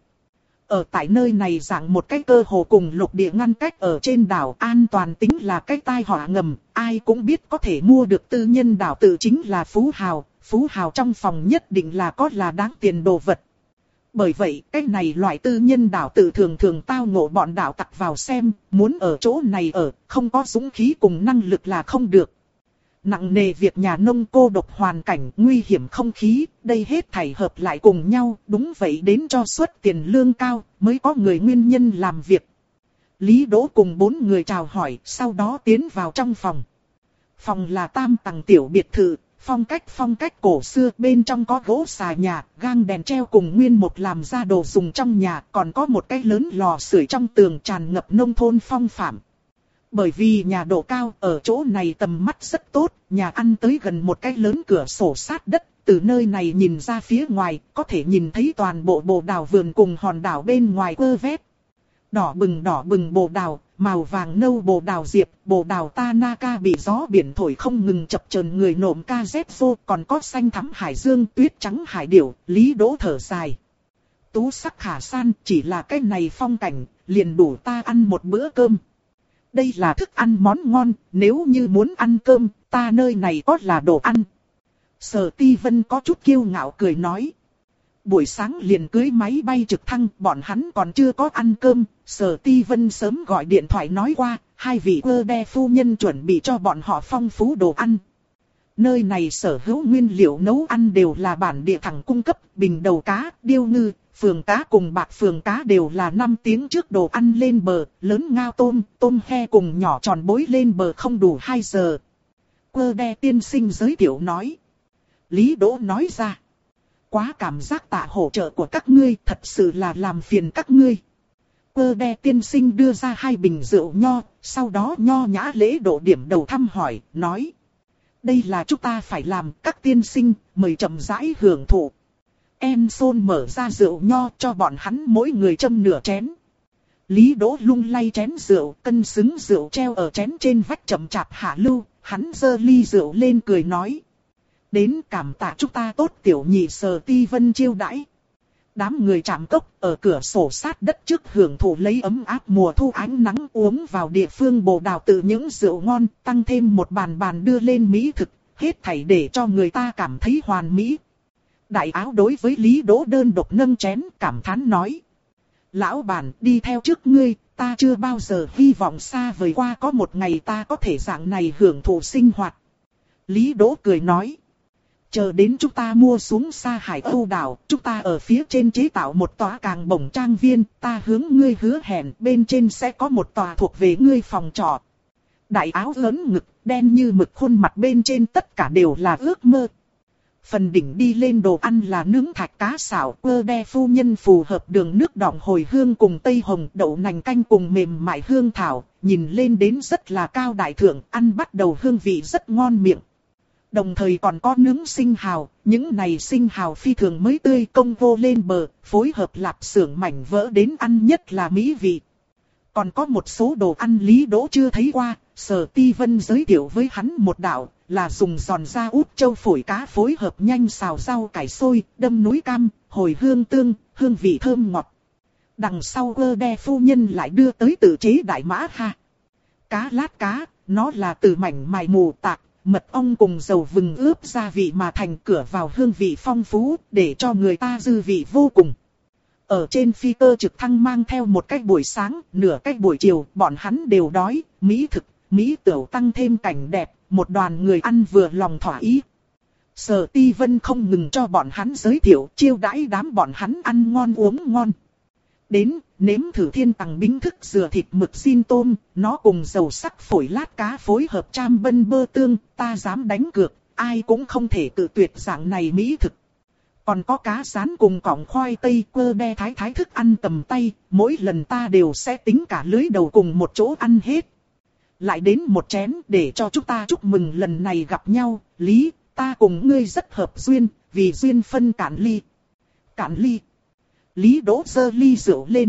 Ở tại nơi này dạng một cái cơ hồ cùng lục địa ngăn cách ở trên đảo, an toàn tính là cái tai họa ngầm, ai cũng biết có thể mua được tư nhân đảo tự chính là phú hào, phú hào trong phòng nhất định là có là đáng tiền đồ vật. Bởi vậy, cái này loại tư nhân đảo tự thường thường tao ngộ bọn đảo tặc vào xem, muốn ở chỗ này ở, không có dũng khí cùng năng lực là không được. Nặng nề việc nhà nông cô độc hoàn cảnh, nguy hiểm không khí, đây hết thảy hợp lại cùng nhau, đúng vậy đến cho suất tiền lương cao, mới có người nguyên nhân làm việc. Lý Đỗ cùng bốn người chào hỏi, sau đó tiến vào trong phòng. Phòng là tam tầng tiểu biệt thự, phong cách phong cách cổ xưa, bên trong có gỗ xà nhà, gang đèn treo cùng nguyên một làm ra đồ dùng trong nhà, còn có một cái lớn lò sưởi trong tường tràn ngập nông thôn phong phạm. Bởi vì nhà độ cao, ở chỗ này tầm mắt rất tốt, nhà ăn tới gần một cái lớn cửa sổ sát đất, từ nơi này nhìn ra phía ngoài, có thể nhìn thấy toàn bộ bồ đào vườn cùng hòn đảo bên ngoài quơ vét. Đỏ bừng đỏ bừng bồ đào, màu vàng nâu bồ đào diệp, bồ đào Tanaka bị gió biển thổi không ngừng chập chờn người nộm ca dép vô, còn có xanh thắm hải dương, tuyết trắng hải điểu. Lý Đỗ thở dài. Tú sắc khả san, chỉ là cái này phong cảnh, liền đủ ta ăn một bữa cơm. Đây là thức ăn món ngon, nếu như muốn ăn cơm, ta nơi này có là đồ ăn. Sở Ti Vân có chút kiêu ngạo cười nói. Buổi sáng liền cưới máy bay trực thăng, bọn hắn còn chưa có ăn cơm, Sở Ti Vân sớm gọi điện thoại nói qua, hai vị Ơ Đe phu nhân chuẩn bị cho bọn họ phong phú đồ ăn. Nơi này sở hữu nguyên liệu nấu ăn đều là bản địa thẳng cung cấp, bình đầu cá, điêu ngư, phường cá cùng bạc phường cá đều là năm tiếng trước đồ ăn lên bờ, lớn ngao tôm, tôm he cùng nhỏ tròn bối lên bờ không đủ hai giờ. Ơ Đe tiên sinh giới thiệu nói. Lý Đỗ nói ra. Quá cảm giác tạ hỗ trợ của các ngươi, thật sự là làm phiền các ngươi. Ơ Đe tiên sinh đưa ra hai bình rượu nho, sau đó nho nhã lễ độ điểm đầu thăm hỏi, nói. Đây là chúng ta phải làm, các tiên sinh, mời chậm rãi hưởng thụ. Em Sôn mở ra rượu nho cho bọn hắn mỗi người châm nửa chén. Lý Đỗ lung lay chén rượu, cân xứng rượu treo ở chén trên vách chậm chạp hạ lưu, hắn giơ ly rượu lên cười nói. Đến cảm tạ chúng ta tốt tiểu nhị Sở Ti Vân chiêu đãi. Đám người chạm cốc ở cửa sổ sát đất trước hưởng thụ lấy ấm áp mùa thu ánh nắng, uống vào địa phương bồ đào từ những rượu ngon, tăng thêm một bàn bàn đưa lên mỹ thực, hết thảy để cho người ta cảm thấy hoàn mỹ. Đại áo đối với Lý Đỗ đơn độc nâng chén, cảm thán nói. Lão bản, đi theo trước ngươi, ta chưa bao giờ hy vọng xa vời qua có một ngày ta có thể dạng này hưởng thụ sinh hoạt. Lý Đỗ cười nói. Chờ đến chúng ta mua xuống Sa Hải Âu đảo, chúng ta ở phía trên chế tạo một tòa càng bổng trang viên, ta hướng ngươi hứa hẹn bên trên sẽ có một tòa thuộc về ngươi phòng trọ. Đại áo lớn ngực, đen như mực khuôn mặt bên trên tất cả đều là ước mơ. Phần đỉnh đi lên đồ ăn là nướng thạch cá xào, Cơ Đe phu nhân phù hợp đường nước đọng hồi hương cùng tây hồng, đậu nành canh cùng mềm mại hương thảo, nhìn lên đến rất là cao đại thượng, ăn bắt đầu hương vị rất ngon miệng. Đồng thời còn có nướng sinh hào, những này sinh hào phi thường mới tươi công vô lên bờ, phối hợp lạp xưởng mảnh vỡ đến ăn nhất là mỹ vị. Còn có một số đồ ăn Lý Đỗ chưa thấy qua, Sở Ti Vân giới thiệu với hắn một đạo, là dùng giòn da út châu phổi cá phối hợp nhanh xào rau cải xôi, đâm núi cam, hồi hương tương, hương vị thơm ngọt. Đằng sau Cơ Đe phu nhân lại đưa tới tự chế đại mã ha. Cá lát cá, nó là từ mảnh mài mù tạc, mật ong cùng dầu vừng ướp gia vị mà thành, cửa vào hương vị phong phú, để cho người ta dư vị vô cùng. Ở trên phi cơ trực thăng mang theo một cách buổi sáng, nửa cách buổi chiều, bọn hắn đều đói, mỹ thực, mỹ tửu tăng thêm cảnh đẹp, một đoàn người ăn vừa lòng thỏa ý. Sở Ti Vân không ngừng cho bọn hắn giới thiệu, chiêu đãi đám bọn hắn ăn ngon uống ngon. Đến, nếm thử thiên tầng bính thức dừa thịt mực xin tôm, nó cùng dầu sắc phổi lát cá phối hợp cham bân bơ tương, ta dám đánh cược, ai cũng không thể tự tuyệt dạng này mỹ thực. Còn có cá rán cùng cọng khoai tây, Cơ Đe thái thái thức ăn cầm tay, mỗi lần ta đều sẽ tính cả lưới đầu cùng một chỗ ăn hết. Lại đến một chén để cho chúng ta chúc mừng lần này gặp nhau, Lý, ta cùng ngươi rất hợp duyên, vì duyên phân cạn ly. Cạn ly. Lý Đỗ giơ ly rượu lên.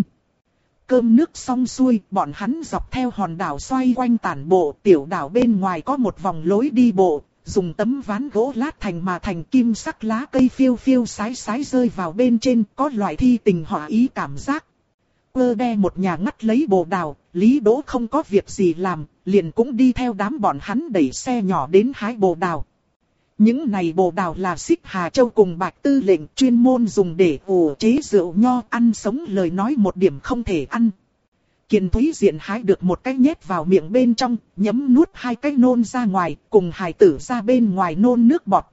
Cơm nước xong xuôi, bọn hắn dọc theo hòn đảo xoay quanh tản bộ, tiểu đảo bên ngoài có một vòng lối đi bộ, dùng tấm ván gỗ lát thành mà thành kim sắc lá cây phiêu phiêu sái sái rơi vào bên trên, có loại thi tình họa ý cảm giác. Cơ Đe một nhà ngắt lấy bồ đào, Lý Đỗ không có việc gì làm, liền cũng đi theo đám bọn hắn đẩy xe nhỏ đến hái bồ đào. Những này bồ đào là Xích Hà Châu cùng Bạch Tư lệnh chuyên môn dùng để ủ chế rượu nho, ăn sống lời nói một điểm không thể ăn. Kiền Thúy Diện hái được một cái nhét vào miệng bên trong, nhấm nuốt hai cái nôn ra ngoài, cùng hài tử ra bên ngoài nôn nước bọt.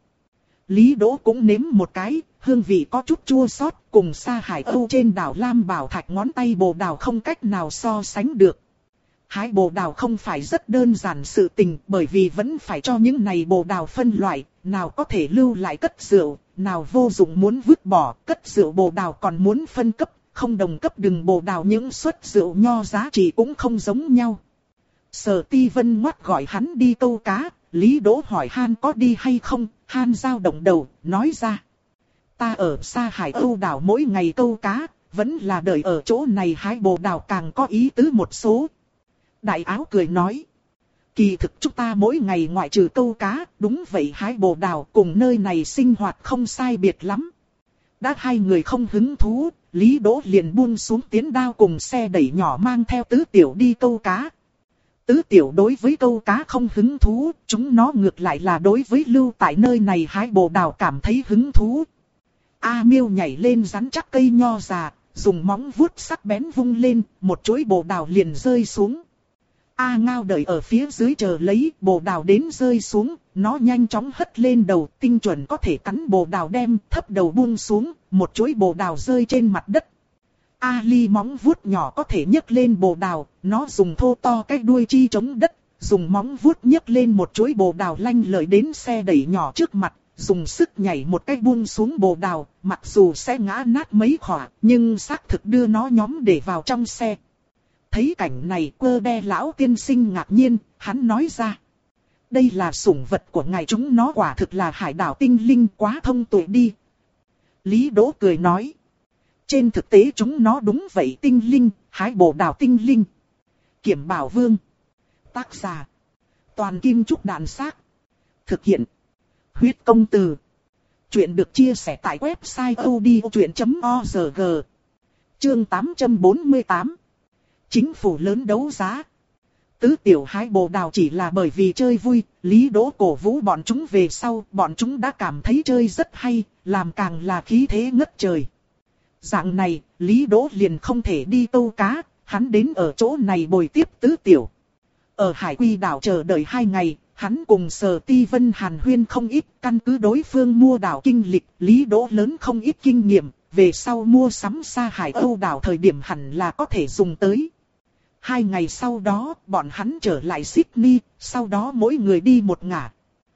Lý Đỗ cũng nếm một cái, hương vị có chút chua xót, cùng Sa Hải Âu trên đảo Lam Bảo Thạch ngón tay bồ đào không cách nào so sánh được. Hái bồ đào không phải rất đơn giản sự tình, bởi vì vẫn phải cho những này bồ đào phân loại, nào có thể lưu lại cất rượu, nào vô dụng muốn vứt bỏ, cất rượu bồ đào còn muốn phân cấp, không đồng cấp đừng bồ đào những suất rượu nho giá trị cũng không giống nhau. Sở Ti Vân ngoắt gọi hắn đi câu cá, Lý Đỗ hỏi han có đi hay không, han dao động đầu, nói ra. Ta ở Sa Hải Âu đảo mỗi ngày câu cá, vẫn là đợi ở chỗ này hái bồ đào càng có ý tứ một số. Đại áo cười nói. Kỳ thực chúng ta mỗi ngày ngoại trừ câu cá, đúng vậy hái bồ đào cùng nơi này sinh hoạt không sai biệt lắm. Đã hai người không hứng thú, Lý Đỗ liền buông xuống tiến đao cùng xe đẩy nhỏ mang theo Tứ Tiểu đi câu cá. Tứ Tiểu đối với câu cá không hứng thú, chúng nó ngược lại là đối với lưu tại nơi này hái bồ đào cảm thấy hứng thú. A Miêu nhảy lên rắn chắc cây nho già, dùng móng vuốt sắc bén vung lên, một chuỗi bồ đào liền rơi xuống. A Ngao đợi ở phía dưới chờ lấy bồ đào đến rơi xuống, nó nhanh chóng hất lên đầu, tinh chuẩn có thể cắn bồ đào đem, thấp đầu buông xuống, một chuỗi bồ đào rơi trên mặt đất. A Ly móng vuốt nhỏ có thể nhấc lên bồ đào, nó dùng thô to cái đuôi chi chống đất, dùng móng vuốt nhấc lên một chuỗi bồ đào lanh lợi đến xe đẩy nhỏ trước mặt, dùng sức nhảy một cái buông xuống bồ đào, mặc dù sẽ ngã nát mấy khỏa, nhưng xác thực đưa nó nhóm để vào trong xe. Thấy cảnh này Cơ Đe lão tiên sinh ngạc nhiên, hắn nói ra. Đây là sủng vật của ngài, chúng nó quả thực là hải đảo tinh linh, quá thông tuệ đi. Lý Đỗ cười nói. Trên thực tế chúng nó đúng vậy, tinh linh, hái bồ đào tinh linh. Kiểm Bảo Vương. Tác giả. Toàn Kim Trúc Đàn Xác. Thực hiện. Huyết Công Từ. Chuyện được chia sẻ tại website odchuyện chấm org. Chương tám trăm bốn mươi tám. Chính phủ lớn đấu giá. Tứ Tiểu hái bồ đào chỉ là bởi vì chơi vui, Lý Đỗ cổ vũ bọn chúng về sau, bọn chúng đã cảm thấy chơi rất hay, làm càng là khí thế ngất trời. Dạng này, Lý Đỗ liền không thể đi câu cá, hắn đến ở chỗ này bồi tiếp Tứ Tiểu. Ở Hải Quy đảo chờ đợi hai ngày, hắn cùng Sở Ti Vân hàn huyên không ít, căn cứ đối phương mua đảo kinh lịch, Lý Đỗ lớn không ít kinh nghiệm, về sau mua sắm Sa Hải Âu đảo thời điểm hẳn là có thể dùng tới. Hai ngày sau đó, bọn hắn trở lại Sydney, sau đó mỗi người đi một ngả.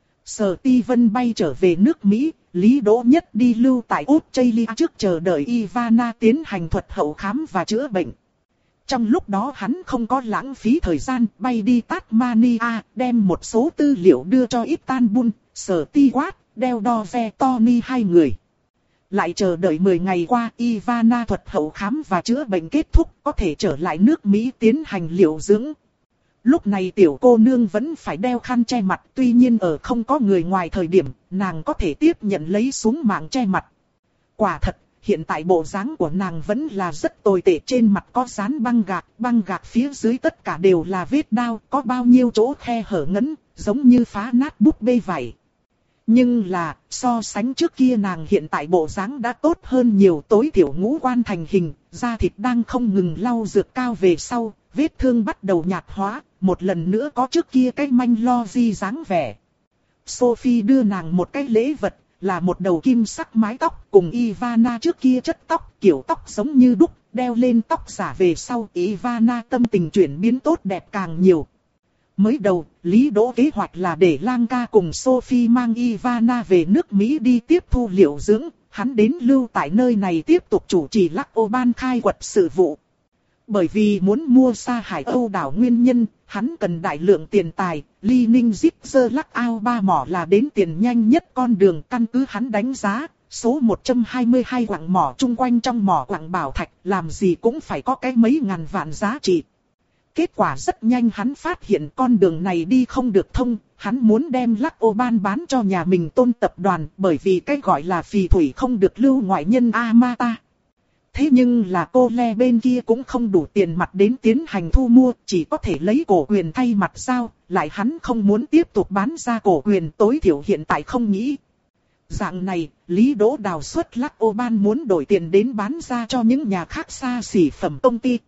Sở Ti Vân bay trở về nước Mỹ, Lý Đỗ nhất đi lưu tại Australia trước chờ đợi Ivana tiến hành thuật hậu khám và chữa bệnh. Trong lúc đó hắn không có lãng phí thời gian, bay đi Tasmania, đem một số tư liệu đưa cho Istanbul, Sở Ti Quát, đeo đo ve Tony hai người. Lại chờ đợi mười ngày qua, Ivana thuật hậu khám và chữa bệnh kết thúc, có thể trở lại nước Mỹ tiến hành liệu dưỡng. Lúc này tiểu cô nương vẫn phải đeo khăn che mặt, tuy nhiên ở không có người ngoài thời điểm, nàng có thể tiếp nhận lấy xuống mạng che mặt. Quả thật, hiện tại bộ dáng của nàng vẫn là rất tồi tệ, trên mặt có dán băng gạc, băng gạc phía dưới tất cả đều là vết đao, có bao nhiêu chỗ khe hở ngấn, giống như phá nát búp bê vậy. Nhưng là, so sánh trước kia nàng hiện tại bộ dáng đã tốt hơn nhiều, tối thiểu ngũ quan thành hình, da thịt đang không ngừng lau dược cao về sau, vết thương bắt đầu nhạt hóa, một lần nữa có trước kia cái manh lo di dáng vẻ. Sophie đưa nàng một cái lễ vật, là một đầu kim sắc mái tóc, cùng Ivana trước kia chất tóc, kiểu tóc giống như đúc, đeo lên tóc giả về sau, Ivana tâm tình chuyển biến tốt đẹp càng nhiều. Mới đầu, Lý Đỗ kế hoạch là để Lang ca cùng Sophie mang Ivana về nước Mỹ đi tiếp thu liệu dưỡng, hắn đến lưu tại nơi này tiếp tục chủ trì Lacoban khai quật sự vụ. Bởi vì muốn mua Sa Hải Âu đảo nguyên nhân, hắn cần đại lượng tiền tài, Li Ninh Zipzer Lắc Ao ba mỏ là đến tiền nhanh nhất con đường, căn cứ hắn đánh giá, số một trăm hai mươi hai quặng mỏ chung quanh trong mỏ quặng bảo thạch, làm gì cũng phải có cái mấy ngàn vạn giá trị. Kết quả rất nhanh hắn phát hiện con đường này đi không được thông, hắn muốn đem Lacoban bán cho nhà mình Tôn tập đoàn, bởi vì cái gọi là phì thủy không được lưu ngoại nhân Amata. Thế nhưng là cô Le bên kia cũng không đủ tiền mặt đến tiến hành thu mua, chỉ có thể lấy cổ quyền thay mặt giao, lại hắn không muốn tiếp tục bán ra cổ quyền, tối thiểu hiện tại không nghĩ. Dạng này, Lý Đỗ đào xuất Lacoban muốn đổi tiền đến bán ra cho những nhà khác xa xỉ phẩm công ty.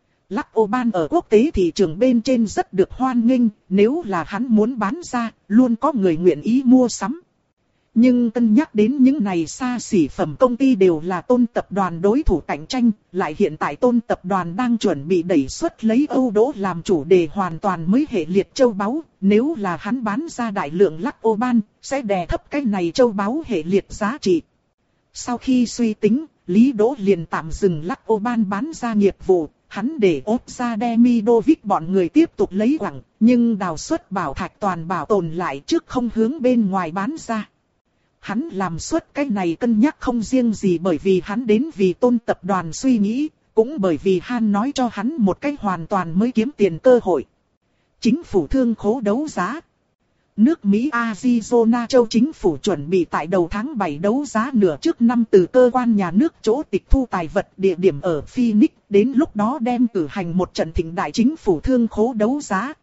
Lacoban ở quốc tế thị trường bên trên rất được hoan nghênh, nếu là hắn muốn bán ra, luôn có người nguyện ý mua sắm. Nhưng cân nhắc đến những này xa xỉ phẩm công ty đều là Tôn tập đoàn đối thủ cạnh tranh, lại hiện tại Tôn tập đoàn đang chuẩn bị đẩy xuất lấy Âu Đỗ làm chủ đề hoàn toàn mới hệ liệt châu báu, nếu là hắn bán ra đại lượng Lacoban, sẽ đè thấp cái này châu báu hệ liệt giá trị. Sau khi suy tính, Lý Đỗ liền tạm dừng Lacoban bán ra nghiệp vụ, hắn để ốp ra Demidovic bọn người tiếp tục lấy quặng, nhưng đào xuất bảo thạch toàn bảo tồn lại trước không hướng bên ngoài bán ra. Hắn làm suốt cái này cân nhắc không riêng gì bởi vì hắn đến vì Tôn tập đoàn suy nghĩ, cũng bởi vì Han nói cho hắn một cách hoàn toàn mới kiếm tiền cơ hội. Chính phủ thương khố đấu giá. Nước Mỹ Arizona châu chính phủ chuẩn bị tại đầu tháng bảy đấu giá nửa trước năm từ cơ quan nhà nước chỗ tịch thu tài vật, địa điểm ở Phoenix, đến lúc đó đem cử hành một trận thịnh đại chính phủ thương khố đấu giá.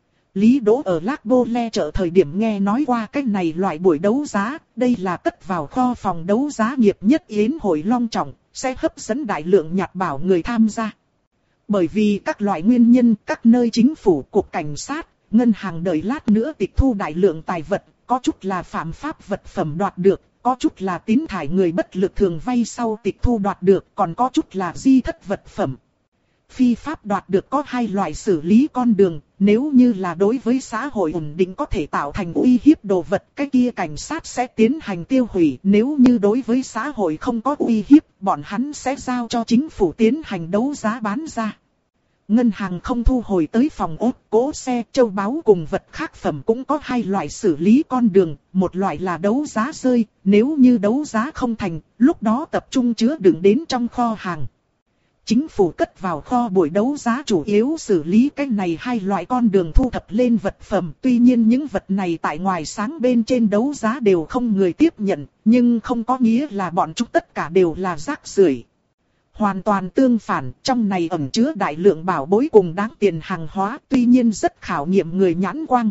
Lý Đỗ ở Lac Bole chợ thời điểm nghe nói qua cách này loại buổi đấu giá, đây là cất vào kho phòng đấu giá nghiệp nhất yến hội long trọng, sẽ hấp dẫn đại lượng nhặt bảo người tham gia. Bởi vì các loại nguyên nhân, các nơi chính phủ, cục cảnh sát, ngân hàng đợi lát nữa tịch thu đại lượng tài vật, có chút là phạm pháp vật phẩm đoạt được, có chút là tín thải người bất lực thường vay sau tịch thu đoạt được, còn có chút là di thất vật phẩm. Phi pháp đoạt được có hai loại xử lý con đường, nếu như là đối với xã hội ổn định có thể tạo thành uy hiếp đồ vật, cái kia cảnh sát sẽ tiến hành tiêu hủy, nếu như đối với xã hội không có uy hiếp, bọn hắn sẽ giao cho chính phủ tiến hành đấu giá bán ra. Ngân hàng không thu hồi tới phòng ốt, cố xe, châu báu cùng vật khác phẩm cũng có hai loại xử lý con đường, một loại là đấu giá rơi, nếu như đấu giá không thành, lúc đó tập trung chứa đựng đến trong kho hàng. Chính phủ cất vào kho buổi đấu giá chủ yếu xử lý cái này hai loại con đường thu thập lên vật phẩm. Tuy nhiên những vật này tại ngoài sáng bên trên đấu giá đều không người tiếp nhận, nhưng không có nghĩa là bọn chúng tất cả đều là rác rưởi. Hoàn toàn tương phản, trong này ẩn chứa đại lượng bảo bối cùng đáng tiền hàng hóa, tuy nhiên rất khảo nghiệm người nhãn quang.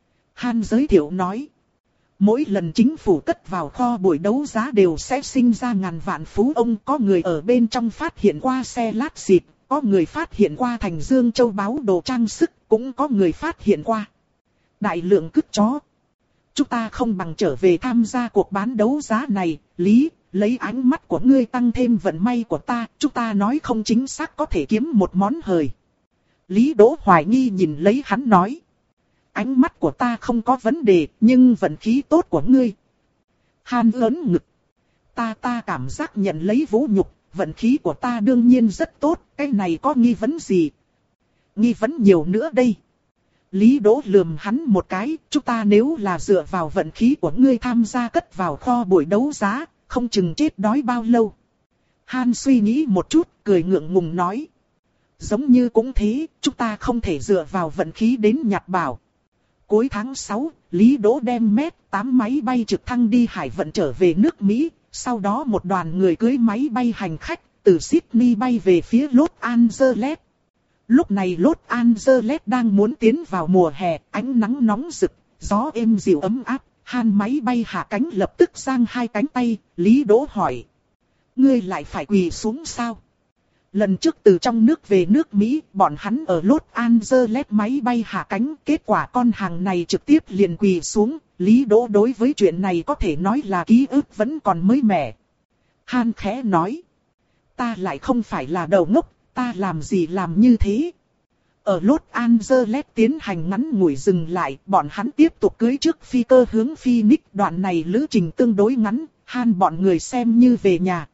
Han giới thiệu nói. Mỗi lần chính phủ cất vào kho buổi đấu giá đều sẽ sinh ra ngàn vạn phú ông, có người ở bên trong phát hiện qua xe lát xịt, có người phát hiện qua thành dương châu báu đồ trang sức, cũng có người phát hiện qua Đại lượng cứt chó. Chúng ta không bằng trở về tham gia cuộc bán đấu giá này, Lý, lấy ánh mắt của ngươi tăng thêm vận may của ta, chúng ta nói không chính xác có thể kiếm một món hời. Lý Đỗ hoài nghi nhìn lấy hắn nói. Ánh mắt của ta không có vấn đề, nhưng vận khí tốt của ngươi. Han ớn ngực. Ta ta cảm giác nhận lấy vũ nhục, vận khí của ta đương nhiên rất tốt, cái này có nghi vấn gì? Nghi vấn nhiều nữa đây. Lý Đỗ lườm hắn một cái, chúng ta nếu là dựa vào vận khí của ngươi tham gia cất vào kho buổi đấu giá, không chừng chết đói bao lâu. Han suy nghĩ một chút, cười ngượng ngùng nói. Giống như cũng thế, chúng ta không thể dựa vào vận khí đến nhặt bảo. Cuối tháng sáu, Lý Đỗ đem mét tám máy bay trực thăng đi hải vận trở về nước Mỹ, sau đó một đoàn người cưới máy bay hành khách, từ Sydney bay về phía Los Angeles. Lúc này Los Angeles đang muốn tiến vào mùa hè, ánh nắng nóng rực, gió êm dịu ấm áp. Han máy bay hạ cánh lập tức giang hai cánh tay, Lý Đỗ hỏi. Ngươi lại phải quỳ xuống sao? Lần trước từ trong nước về nước Mỹ, bọn hắn ở Los Angeles máy bay hạ cánh, kết quả con hàng này trực tiếp liền quỳ xuống. Lý Đỗ đối với chuyện này có thể nói là ký ức vẫn còn mới mẻ. Han khẽ nói. Ta lại không phải là đầu ngốc, ta làm gì làm như thế? Ở Los Angeles tiến hành ngắn ngủi dừng lại, bọn hắn tiếp tục cưới trước phi cơ hướng Phoenix. Đoạn này lữ trình tương đối ngắn, Han bọn người xem như về nhà.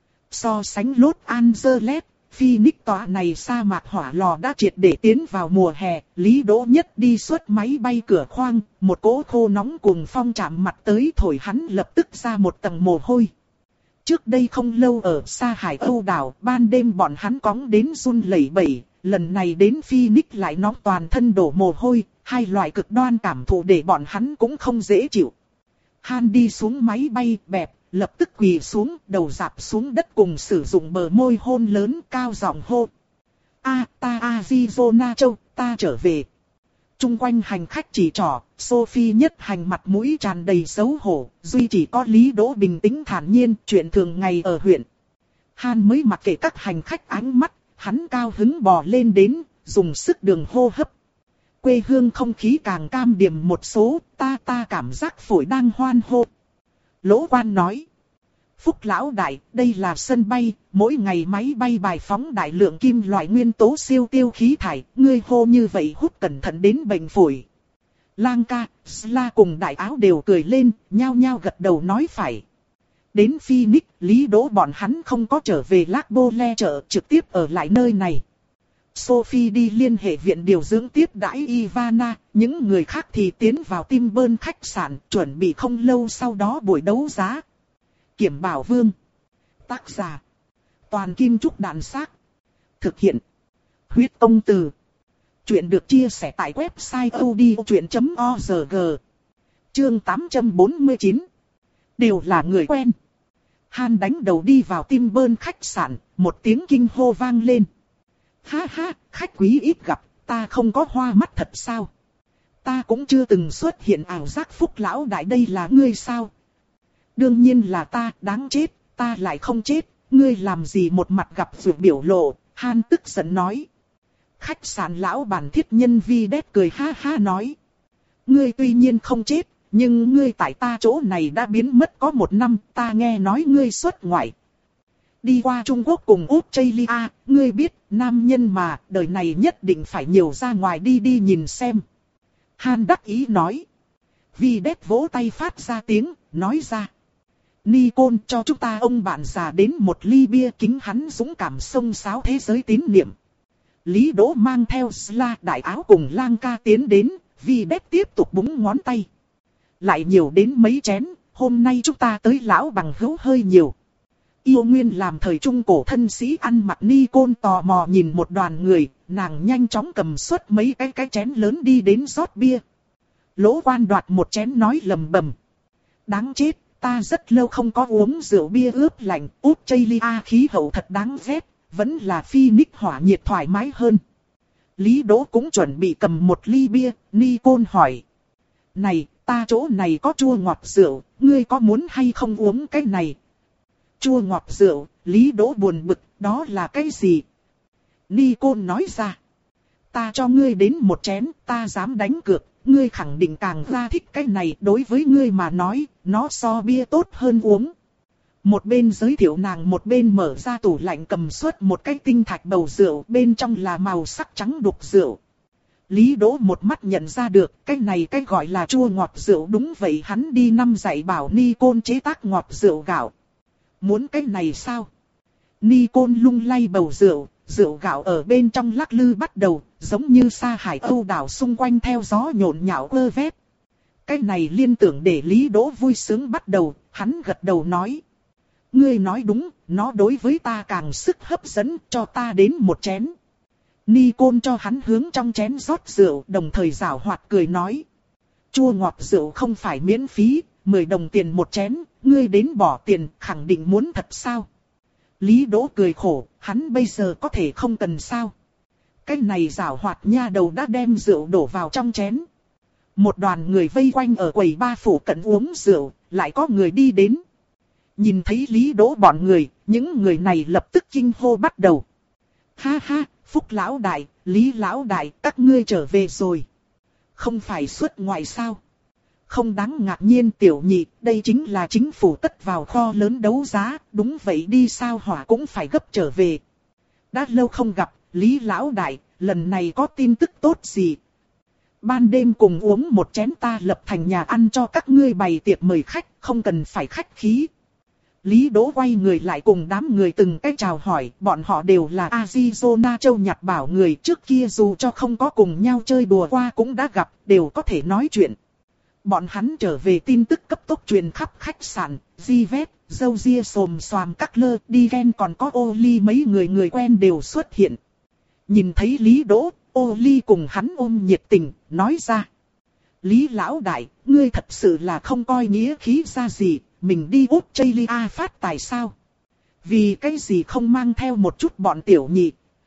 So sánh Los Angeles, Phoenix tòa này sa mạc hỏa lò đã triệt để tiến vào mùa hè. Lý Đỗ nhất đi xuất máy bay cửa khoang, một cỗ khô nóng cùng phong chạm mặt tới thổi hắn lập tức ra một tầng mồ hôi. Trước đây không lâu ở xa hải Âu đảo, ban đêm bọn hắn cóng đến run lẩy bẩy. Lần này đến Phoenix lại nóng toàn thân đổ mồ hôi, hai loại cực đoan cảm thụ để bọn hắn cũng không dễ chịu. Han đi xuống máy bay bẹp, lập tức quỳ xuống, đầu dạp xuống đất cùng sử dụng bờ môi hôn lớn cao giọng hô. A ta Arizona châu, ta trở về. Trung quanh hành khách chỉ trỏ, Sophie nhất hành mặt mũi tràn đầy xấu hổ, duy chỉ có Lý Đỗ bình tĩnh thản nhiên, chuyện thường ngày ở huyện. Han mới mặc kệ các hành khách ánh mắt. Hắn cao hứng bò lên đến, dùng sức đường hô hấp. Quê hương không khí càng cam điềm một số, ta ta cảm giác phổi đang hoan hô. Lỗ Quan nói. Phúc lão đại, đây là sân bay, mỗi ngày máy bay bài phóng đại lượng kim loại nguyên tố siêu tiêu khí thải, ngươi hô như vậy hút cẩn thận đến bệnh phổi. Lang ca, Sla cùng đại áo đều cười lên, nhao nhao gật đầu nói phải. Đến Phoenix, Lý Đỗ bọn hắn không có trở về Lac Bole chợ, trực tiếp ở lại nơi này. Sophie đi liên hệ viện điều dưỡng tiếp đãi Ivana, những người khác thì tiến vào Tim Bơn khách sạn, chuẩn bị không lâu sau đó buổi đấu giá. Kiểm Bảo Vương. Tác giả. Toàn Kim Trúc Đàn Xác. Thực hiện. Huyết Công Từ. Chuyện được chia sẻ tại website odchuyện chấm org. Chương tám trăm bốn mươi chín. Đều là người quen. Han đánh đầu đi vào Tim Bơn khách sạn, một tiếng kinh hô vang lên. Ha ha, khách quý ít gặp, ta không có hoa mắt thật sao? Ta cũng chưa từng xuất hiện ảo giác. Phúc lão đại, đây là ngươi sao? Đương nhiên là ta, đáng chết, ta lại không chết, ngươi làm gì một mặt gặp vượt biểu lộ? Han tức giận nói. Khách sạn lão bản thiết nhân Vi Đét cười ha ha nói. Ngươi tuy nhiên không chết, nhưng ngươi tại ta chỗ này đã biến mất có một năm, ta nghe nói ngươi xuất ngoại. Đi qua Trung Quốc cùng Australia, ngươi biết, nam nhân mà, đời này nhất định phải nhiều ra ngoài đi đi nhìn xem. Han đắc ý nói. Vi Đét vỗ tay phát ra tiếng, nói ra. Nikon cho chúng ta ông bạn già đến một ly bia, kính hắn dũng cảm xông xáo thế giới tín niệm. Lý Đỗ mang theo Sla đại áo cùng Lang ca tiến đến, Vi Đét tiếp tục búng ngón tay. Lại nhiều đến mấy chén, hôm nay chúng ta tới lão bằng hữu hơi nhiều. Yêu Nguyên làm thời trung cổ thân sĩ ăn mặc Nikon tò mò nhìn một đoàn người, nàng nhanh chóng cầm suốt mấy cái cái chén lớn đi đến rót bia. Lỗ Quan đoạt một chén nói lầm bầm. Đáng chết, ta rất lâu không có uống rượu bia ướp lạnh, Australia khí hậu thật đáng ghét, vẫn là Phoenix hỏa nhiệt thoải mái hơn. Lý Đỗ cũng chuẩn bị cầm một ly bia, Nikon hỏi. Này, ta chỗ này có chua ngọt rượu, ngươi có muốn hay không uống cái này? Chua ngọt rượu, Lý Đỗ buồn bực, đó là cái gì? Nikon nói ra. Ta cho ngươi đến một chén, ta dám đánh cược, ngươi khẳng định càng ra thích cái này, đối với ngươi mà nói, nó so bia tốt hơn uống. Một bên giới thiệu nàng một bên mở ra tủ lạnh cầm suốt một cái tinh thạch bầu rượu, bên trong là màu sắc trắng đục rượu. Lý Đỗ một mắt nhận ra được, cái này cái gọi là chua ngọt rượu, đúng vậy, hắn đi năm dạy bảo Nikon chế tác ngọt rượu gạo. Muốn cái này sao? Nikon lung lay bầu rượu, rượu gạo ở bên trong lắc lư bắt đầu, giống như sa hải âu đảo xung quanh theo gió nhộn nhạo vơ vét. Cái này liên tưởng để Lý Đỗ vui sướng bắt đầu, hắn gật đầu nói. Ngươi nói đúng, nó đối với ta càng sức hấp dẫn, cho ta đến một chén. Nikon cho hắn hướng trong chén rót rượu, đồng thời giảo hoạt cười nói. Chua ngọt rượu không phải miễn phí, mười đồng tiền một chén, ngươi đến bỏ tiền, khẳng định muốn thật sao? Lý Đỗ cười khổ, hắn bây giờ có thể không cần sao? Cái này giảo hoạt nha đầu đã đem rượu đổ vào trong chén. Một đoàn người vây quanh ở quầy ba phủ cận uống rượu, lại có người đi đến. Nhìn thấy Lý Đỗ bọn người, những người này lập tức kinh hô bắt đầu. Ha ha, Phúc lão đại, Lý lão đại, các ngươi trở về rồi. Không phải xuất ngoại sao? Không đáng ngạc nhiên tiểu nhị, đây chính là chính phủ cất vào kho lớn đấu giá, đúng vậy đi sao hỏa cũng phải gấp trở về. Đã lâu không gặp, Lý lão đại, lần này có tin tức tốt gì? Ban đêm cùng uống một chén, ta lập thành nhà ăn cho các ngươi bày tiệc mời khách, không cần phải khách khí. Lý Đỗ quay người lại cùng đám người từng cách chào hỏi, bọn họ đều là Arizona châu Nhật Bảo người, trước kia dù cho không có cùng nhau chơi đùa qua cũng đã gặp, đều có thể nói chuyện. Bọn hắn trở về tin tức cấp tốc truyền khắp khách sạn, Givet, dâu ria xồm xoàm các lơ, đi ghen còn có Oli, mấy người người quen đều xuất hiện. Nhìn thấy Lý Đỗ, Oli cùng hắn ôm nhiệt tình, nói ra. Lý lão đại, ngươi thật sự là không coi nghĩa khí ra gì, mình đi Australia phát tài sao? Vì cái gì không mang theo một chút bọn tiểu nhị?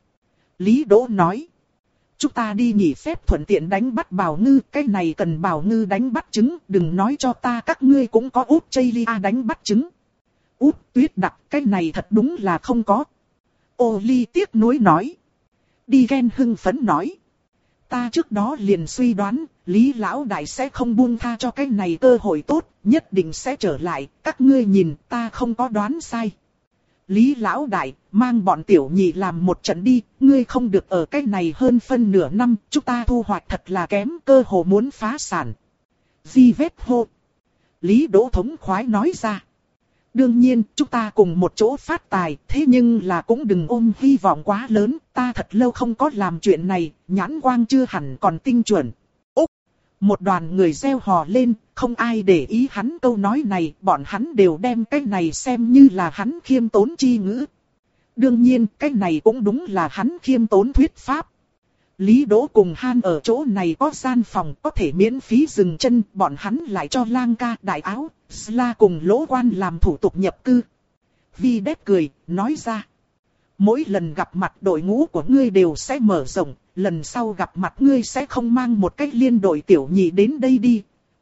Lý Đỗ nói. Chúng ta đi nghỉ phép thuận tiện đánh bắt bào ngư, cái này cần bào ngư đánh bắt trứng, đừng nói cho ta các ngươi cũng có Australia đánh bắt trứng. Út tuyết đặc, cái này thật đúng là không có. Ô Ly tiếc nuối nói. Đi ghen hưng phấn nói. Ta trước đó liền suy đoán, Lý lão đại sẽ không buông tha cho cái này cơ hội tốt, nhất định sẽ trở lại, các ngươi nhìn ta không có đoán sai. Lý lão đại, mang bọn tiểu nhị làm một trận đi, ngươi không được ở cái này hơn phân nửa năm, chúng ta thu hoạch thật là kém, cơ hồ muốn phá sản. Di vết hô. Lý Đỗ thống khoái nói ra. Đương nhiên, chúng ta cùng một chỗ phát tài, thế nhưng là cũng đừng ôm hy vọng quá lớn, ta thật lâu không có làm chuyện này, nhãn quang chưa hẳn còn tinh chuẩn. Úc! Một đoàn người reo hò lên, không ai để ý hắn câu nói này, bọn hắn đều đem cái này xem như là hắn khiêm tốn chi ngữ. Đương nhiên, cái này cũng đúng là hắn khiêm tốn thuyết pháp. Lý Đỗ cùng Han ở chỗ này có gian phòng, có thể miễn phí dừng chân, bọn hắn lại cho Lang ca, Đại Áo, Sla cùng Lỗ Quan làm thủ tục nhập cư. Vi đét cười, nói ra. Mỗi lần gặp mặt đội ngũ của ngươi đều sẽ mở rộng, lần sau gặp mặt ngươi sẽ không mang một cách liên đội tiểu nhị đến đây đi.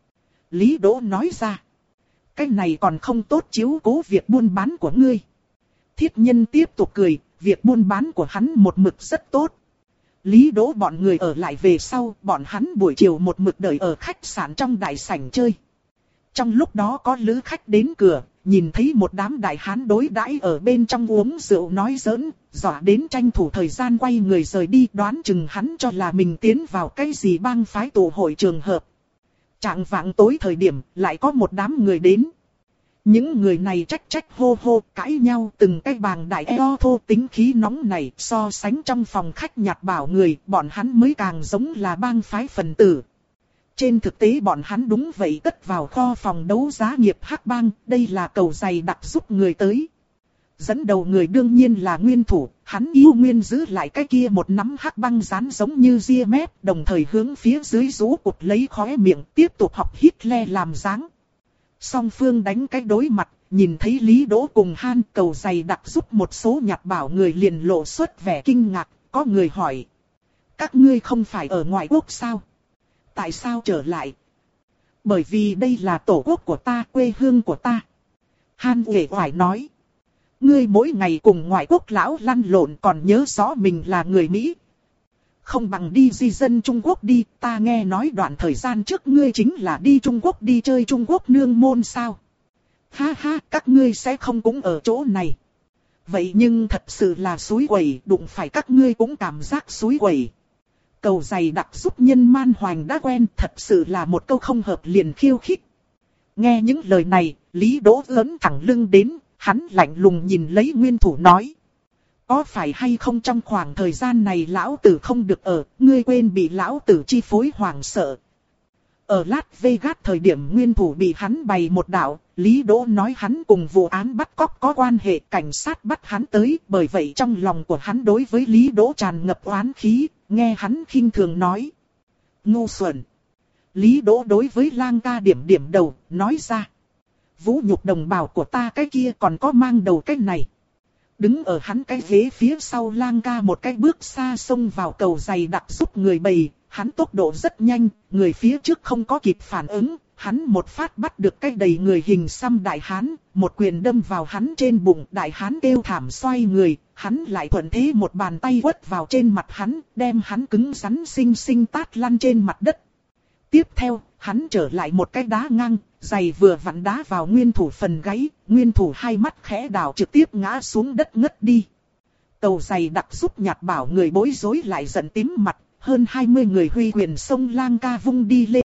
Lý Đỗ nói ra. Cái này còn không tốt chiếu cố việc buôn bán của ngươi. Thiết Nhân tiếp tục cười, việc buôn bán của hắn một mực rất tốt. Lý Đỗ bọn người ở lại về sau, bọn hắn buổi chiều một mực đợi ở khách sạn trong đại sảnh chơi. Trong lúc đó có lữ khách đến cửa, nhìn thấy một đám đại hán đối đãi ở bên trong uống rượu nói giỡn, dọa đến tranh thủ thời gian quay người rời đi, đoán chừng hắn cho là mình tiến vào cái gì bang phái tụ hội trường hợp. Trạng vạng tối thời điểm, lại có một đám người đến. Những người này trách trách hô hô, cãi nhau, từng cái bàng đại eo thô, tính khí nóng này, so sánh trong phòng khách Nhật Bảo người, bọn hắn mới càng giống là bang phái phần tử. Trên thực tế bọn hắn đúng vậy, cất vào kho phòng đấu giá nghiệp hắc bang, đây là cầu giày đặc giúp người tới. Dẫn đầu người đương nhiên là nguyên thủ, hắn yêu nguyên giữ lại cái kia một nắm hắc băng dán giống như ria mép, đồng thời hướng phía dưới rũ cụt lấy khóe miệng, tiếp tục học Hitler làm dáng. Song phương đánh cái đối mặt, nhìn thấy Lý Đỗ cùng Han cầu giày đặc giúp một số Nhật Bảo người liền lộ xuất vẻ kinh ngạc, có người hỏi. Các ngươi không phải ở ngoại quốc sao? Tại sao trở lại? Bởi vì đây là tổ quốc của ta, quê hương của ta. Han uể oải nói. Ngươi mỗi ngày cùng ngoại quốc lão lăn lộn còn nhớ rõ mình là người Mỹ. không bằng đi di dân Trung Quốc đi, ta nghe nói đoạn thời gian trước ngươi chính là đi Trung Quốc đi chơi Trung Quốc nương môn sao. Ha ha, các ngươi sẽ không cũng ở chỗ này. Vậy nhưng thật sự là xúi quẩy, đụng phải các ngươi cũng cảm giác xúi quẩy. Cầu giày đặc giúp nhân man hoành đã quen, thật sự là một câu không hợp liền khiêu khích. Nghe những lời này, Lý Đỗ ớn thẳng lưng đến, hắn lạnh lùng nhìn lấy nguyên thủ nói. Có phải hay không trong khoảng thời gian này lão tử không được ở, ngươi quên bị lão tử chi phối hoảng sợ. Ở Las Vegas thời điểm nguyên thủ bị hắn bày một đạo, Lý Đỗ nói hắn cùng vụ án bắt cóc có quan hệ, cảnh sát bắt hắn tới, bởi vậy trong lòng của hắn đối với Lý Đỗ tràn ngập oán khí, nghe hắn khinh thường nói. Ngu xuẩn. Lý Đỗ đối với Lang ca điểm điểm đầu, nói ra. Vũ nhục đồng bào của ta cái kia còn có mang đầu cái này. Đứng ở hắn cái ghế phía sau Lang ca một cái bước xa xông vào cầu giày đặc giúp người bầy, hắn tốc độ rất nhanh, người phía trước không có kịp phản ứng, hắn một phát bắt được cái đầy người hình xăm đại hán, một quyền đâm vào hắn trên bụng, đại hán kêu thảm xoay người, hắn lại thuận thế một bàn tay quất vào trên mặt hắn, đem hắn cứng rắn xinh xinh tát lăn trên mặt đất. Tiếp theo, hắn trở lại một cái đá ngang, giày vừa vặn đá vào nguyên thủ phần gáy, nguyên thủ hai mắt khẽ đảo trực tiếp ngã xuống đất ngất đi. Tàu giày đặc giúp nhạt bảo người bối rối lại giận tím mặt, hơn hai mươi người huy quyền xông Lang ca vung đi lên.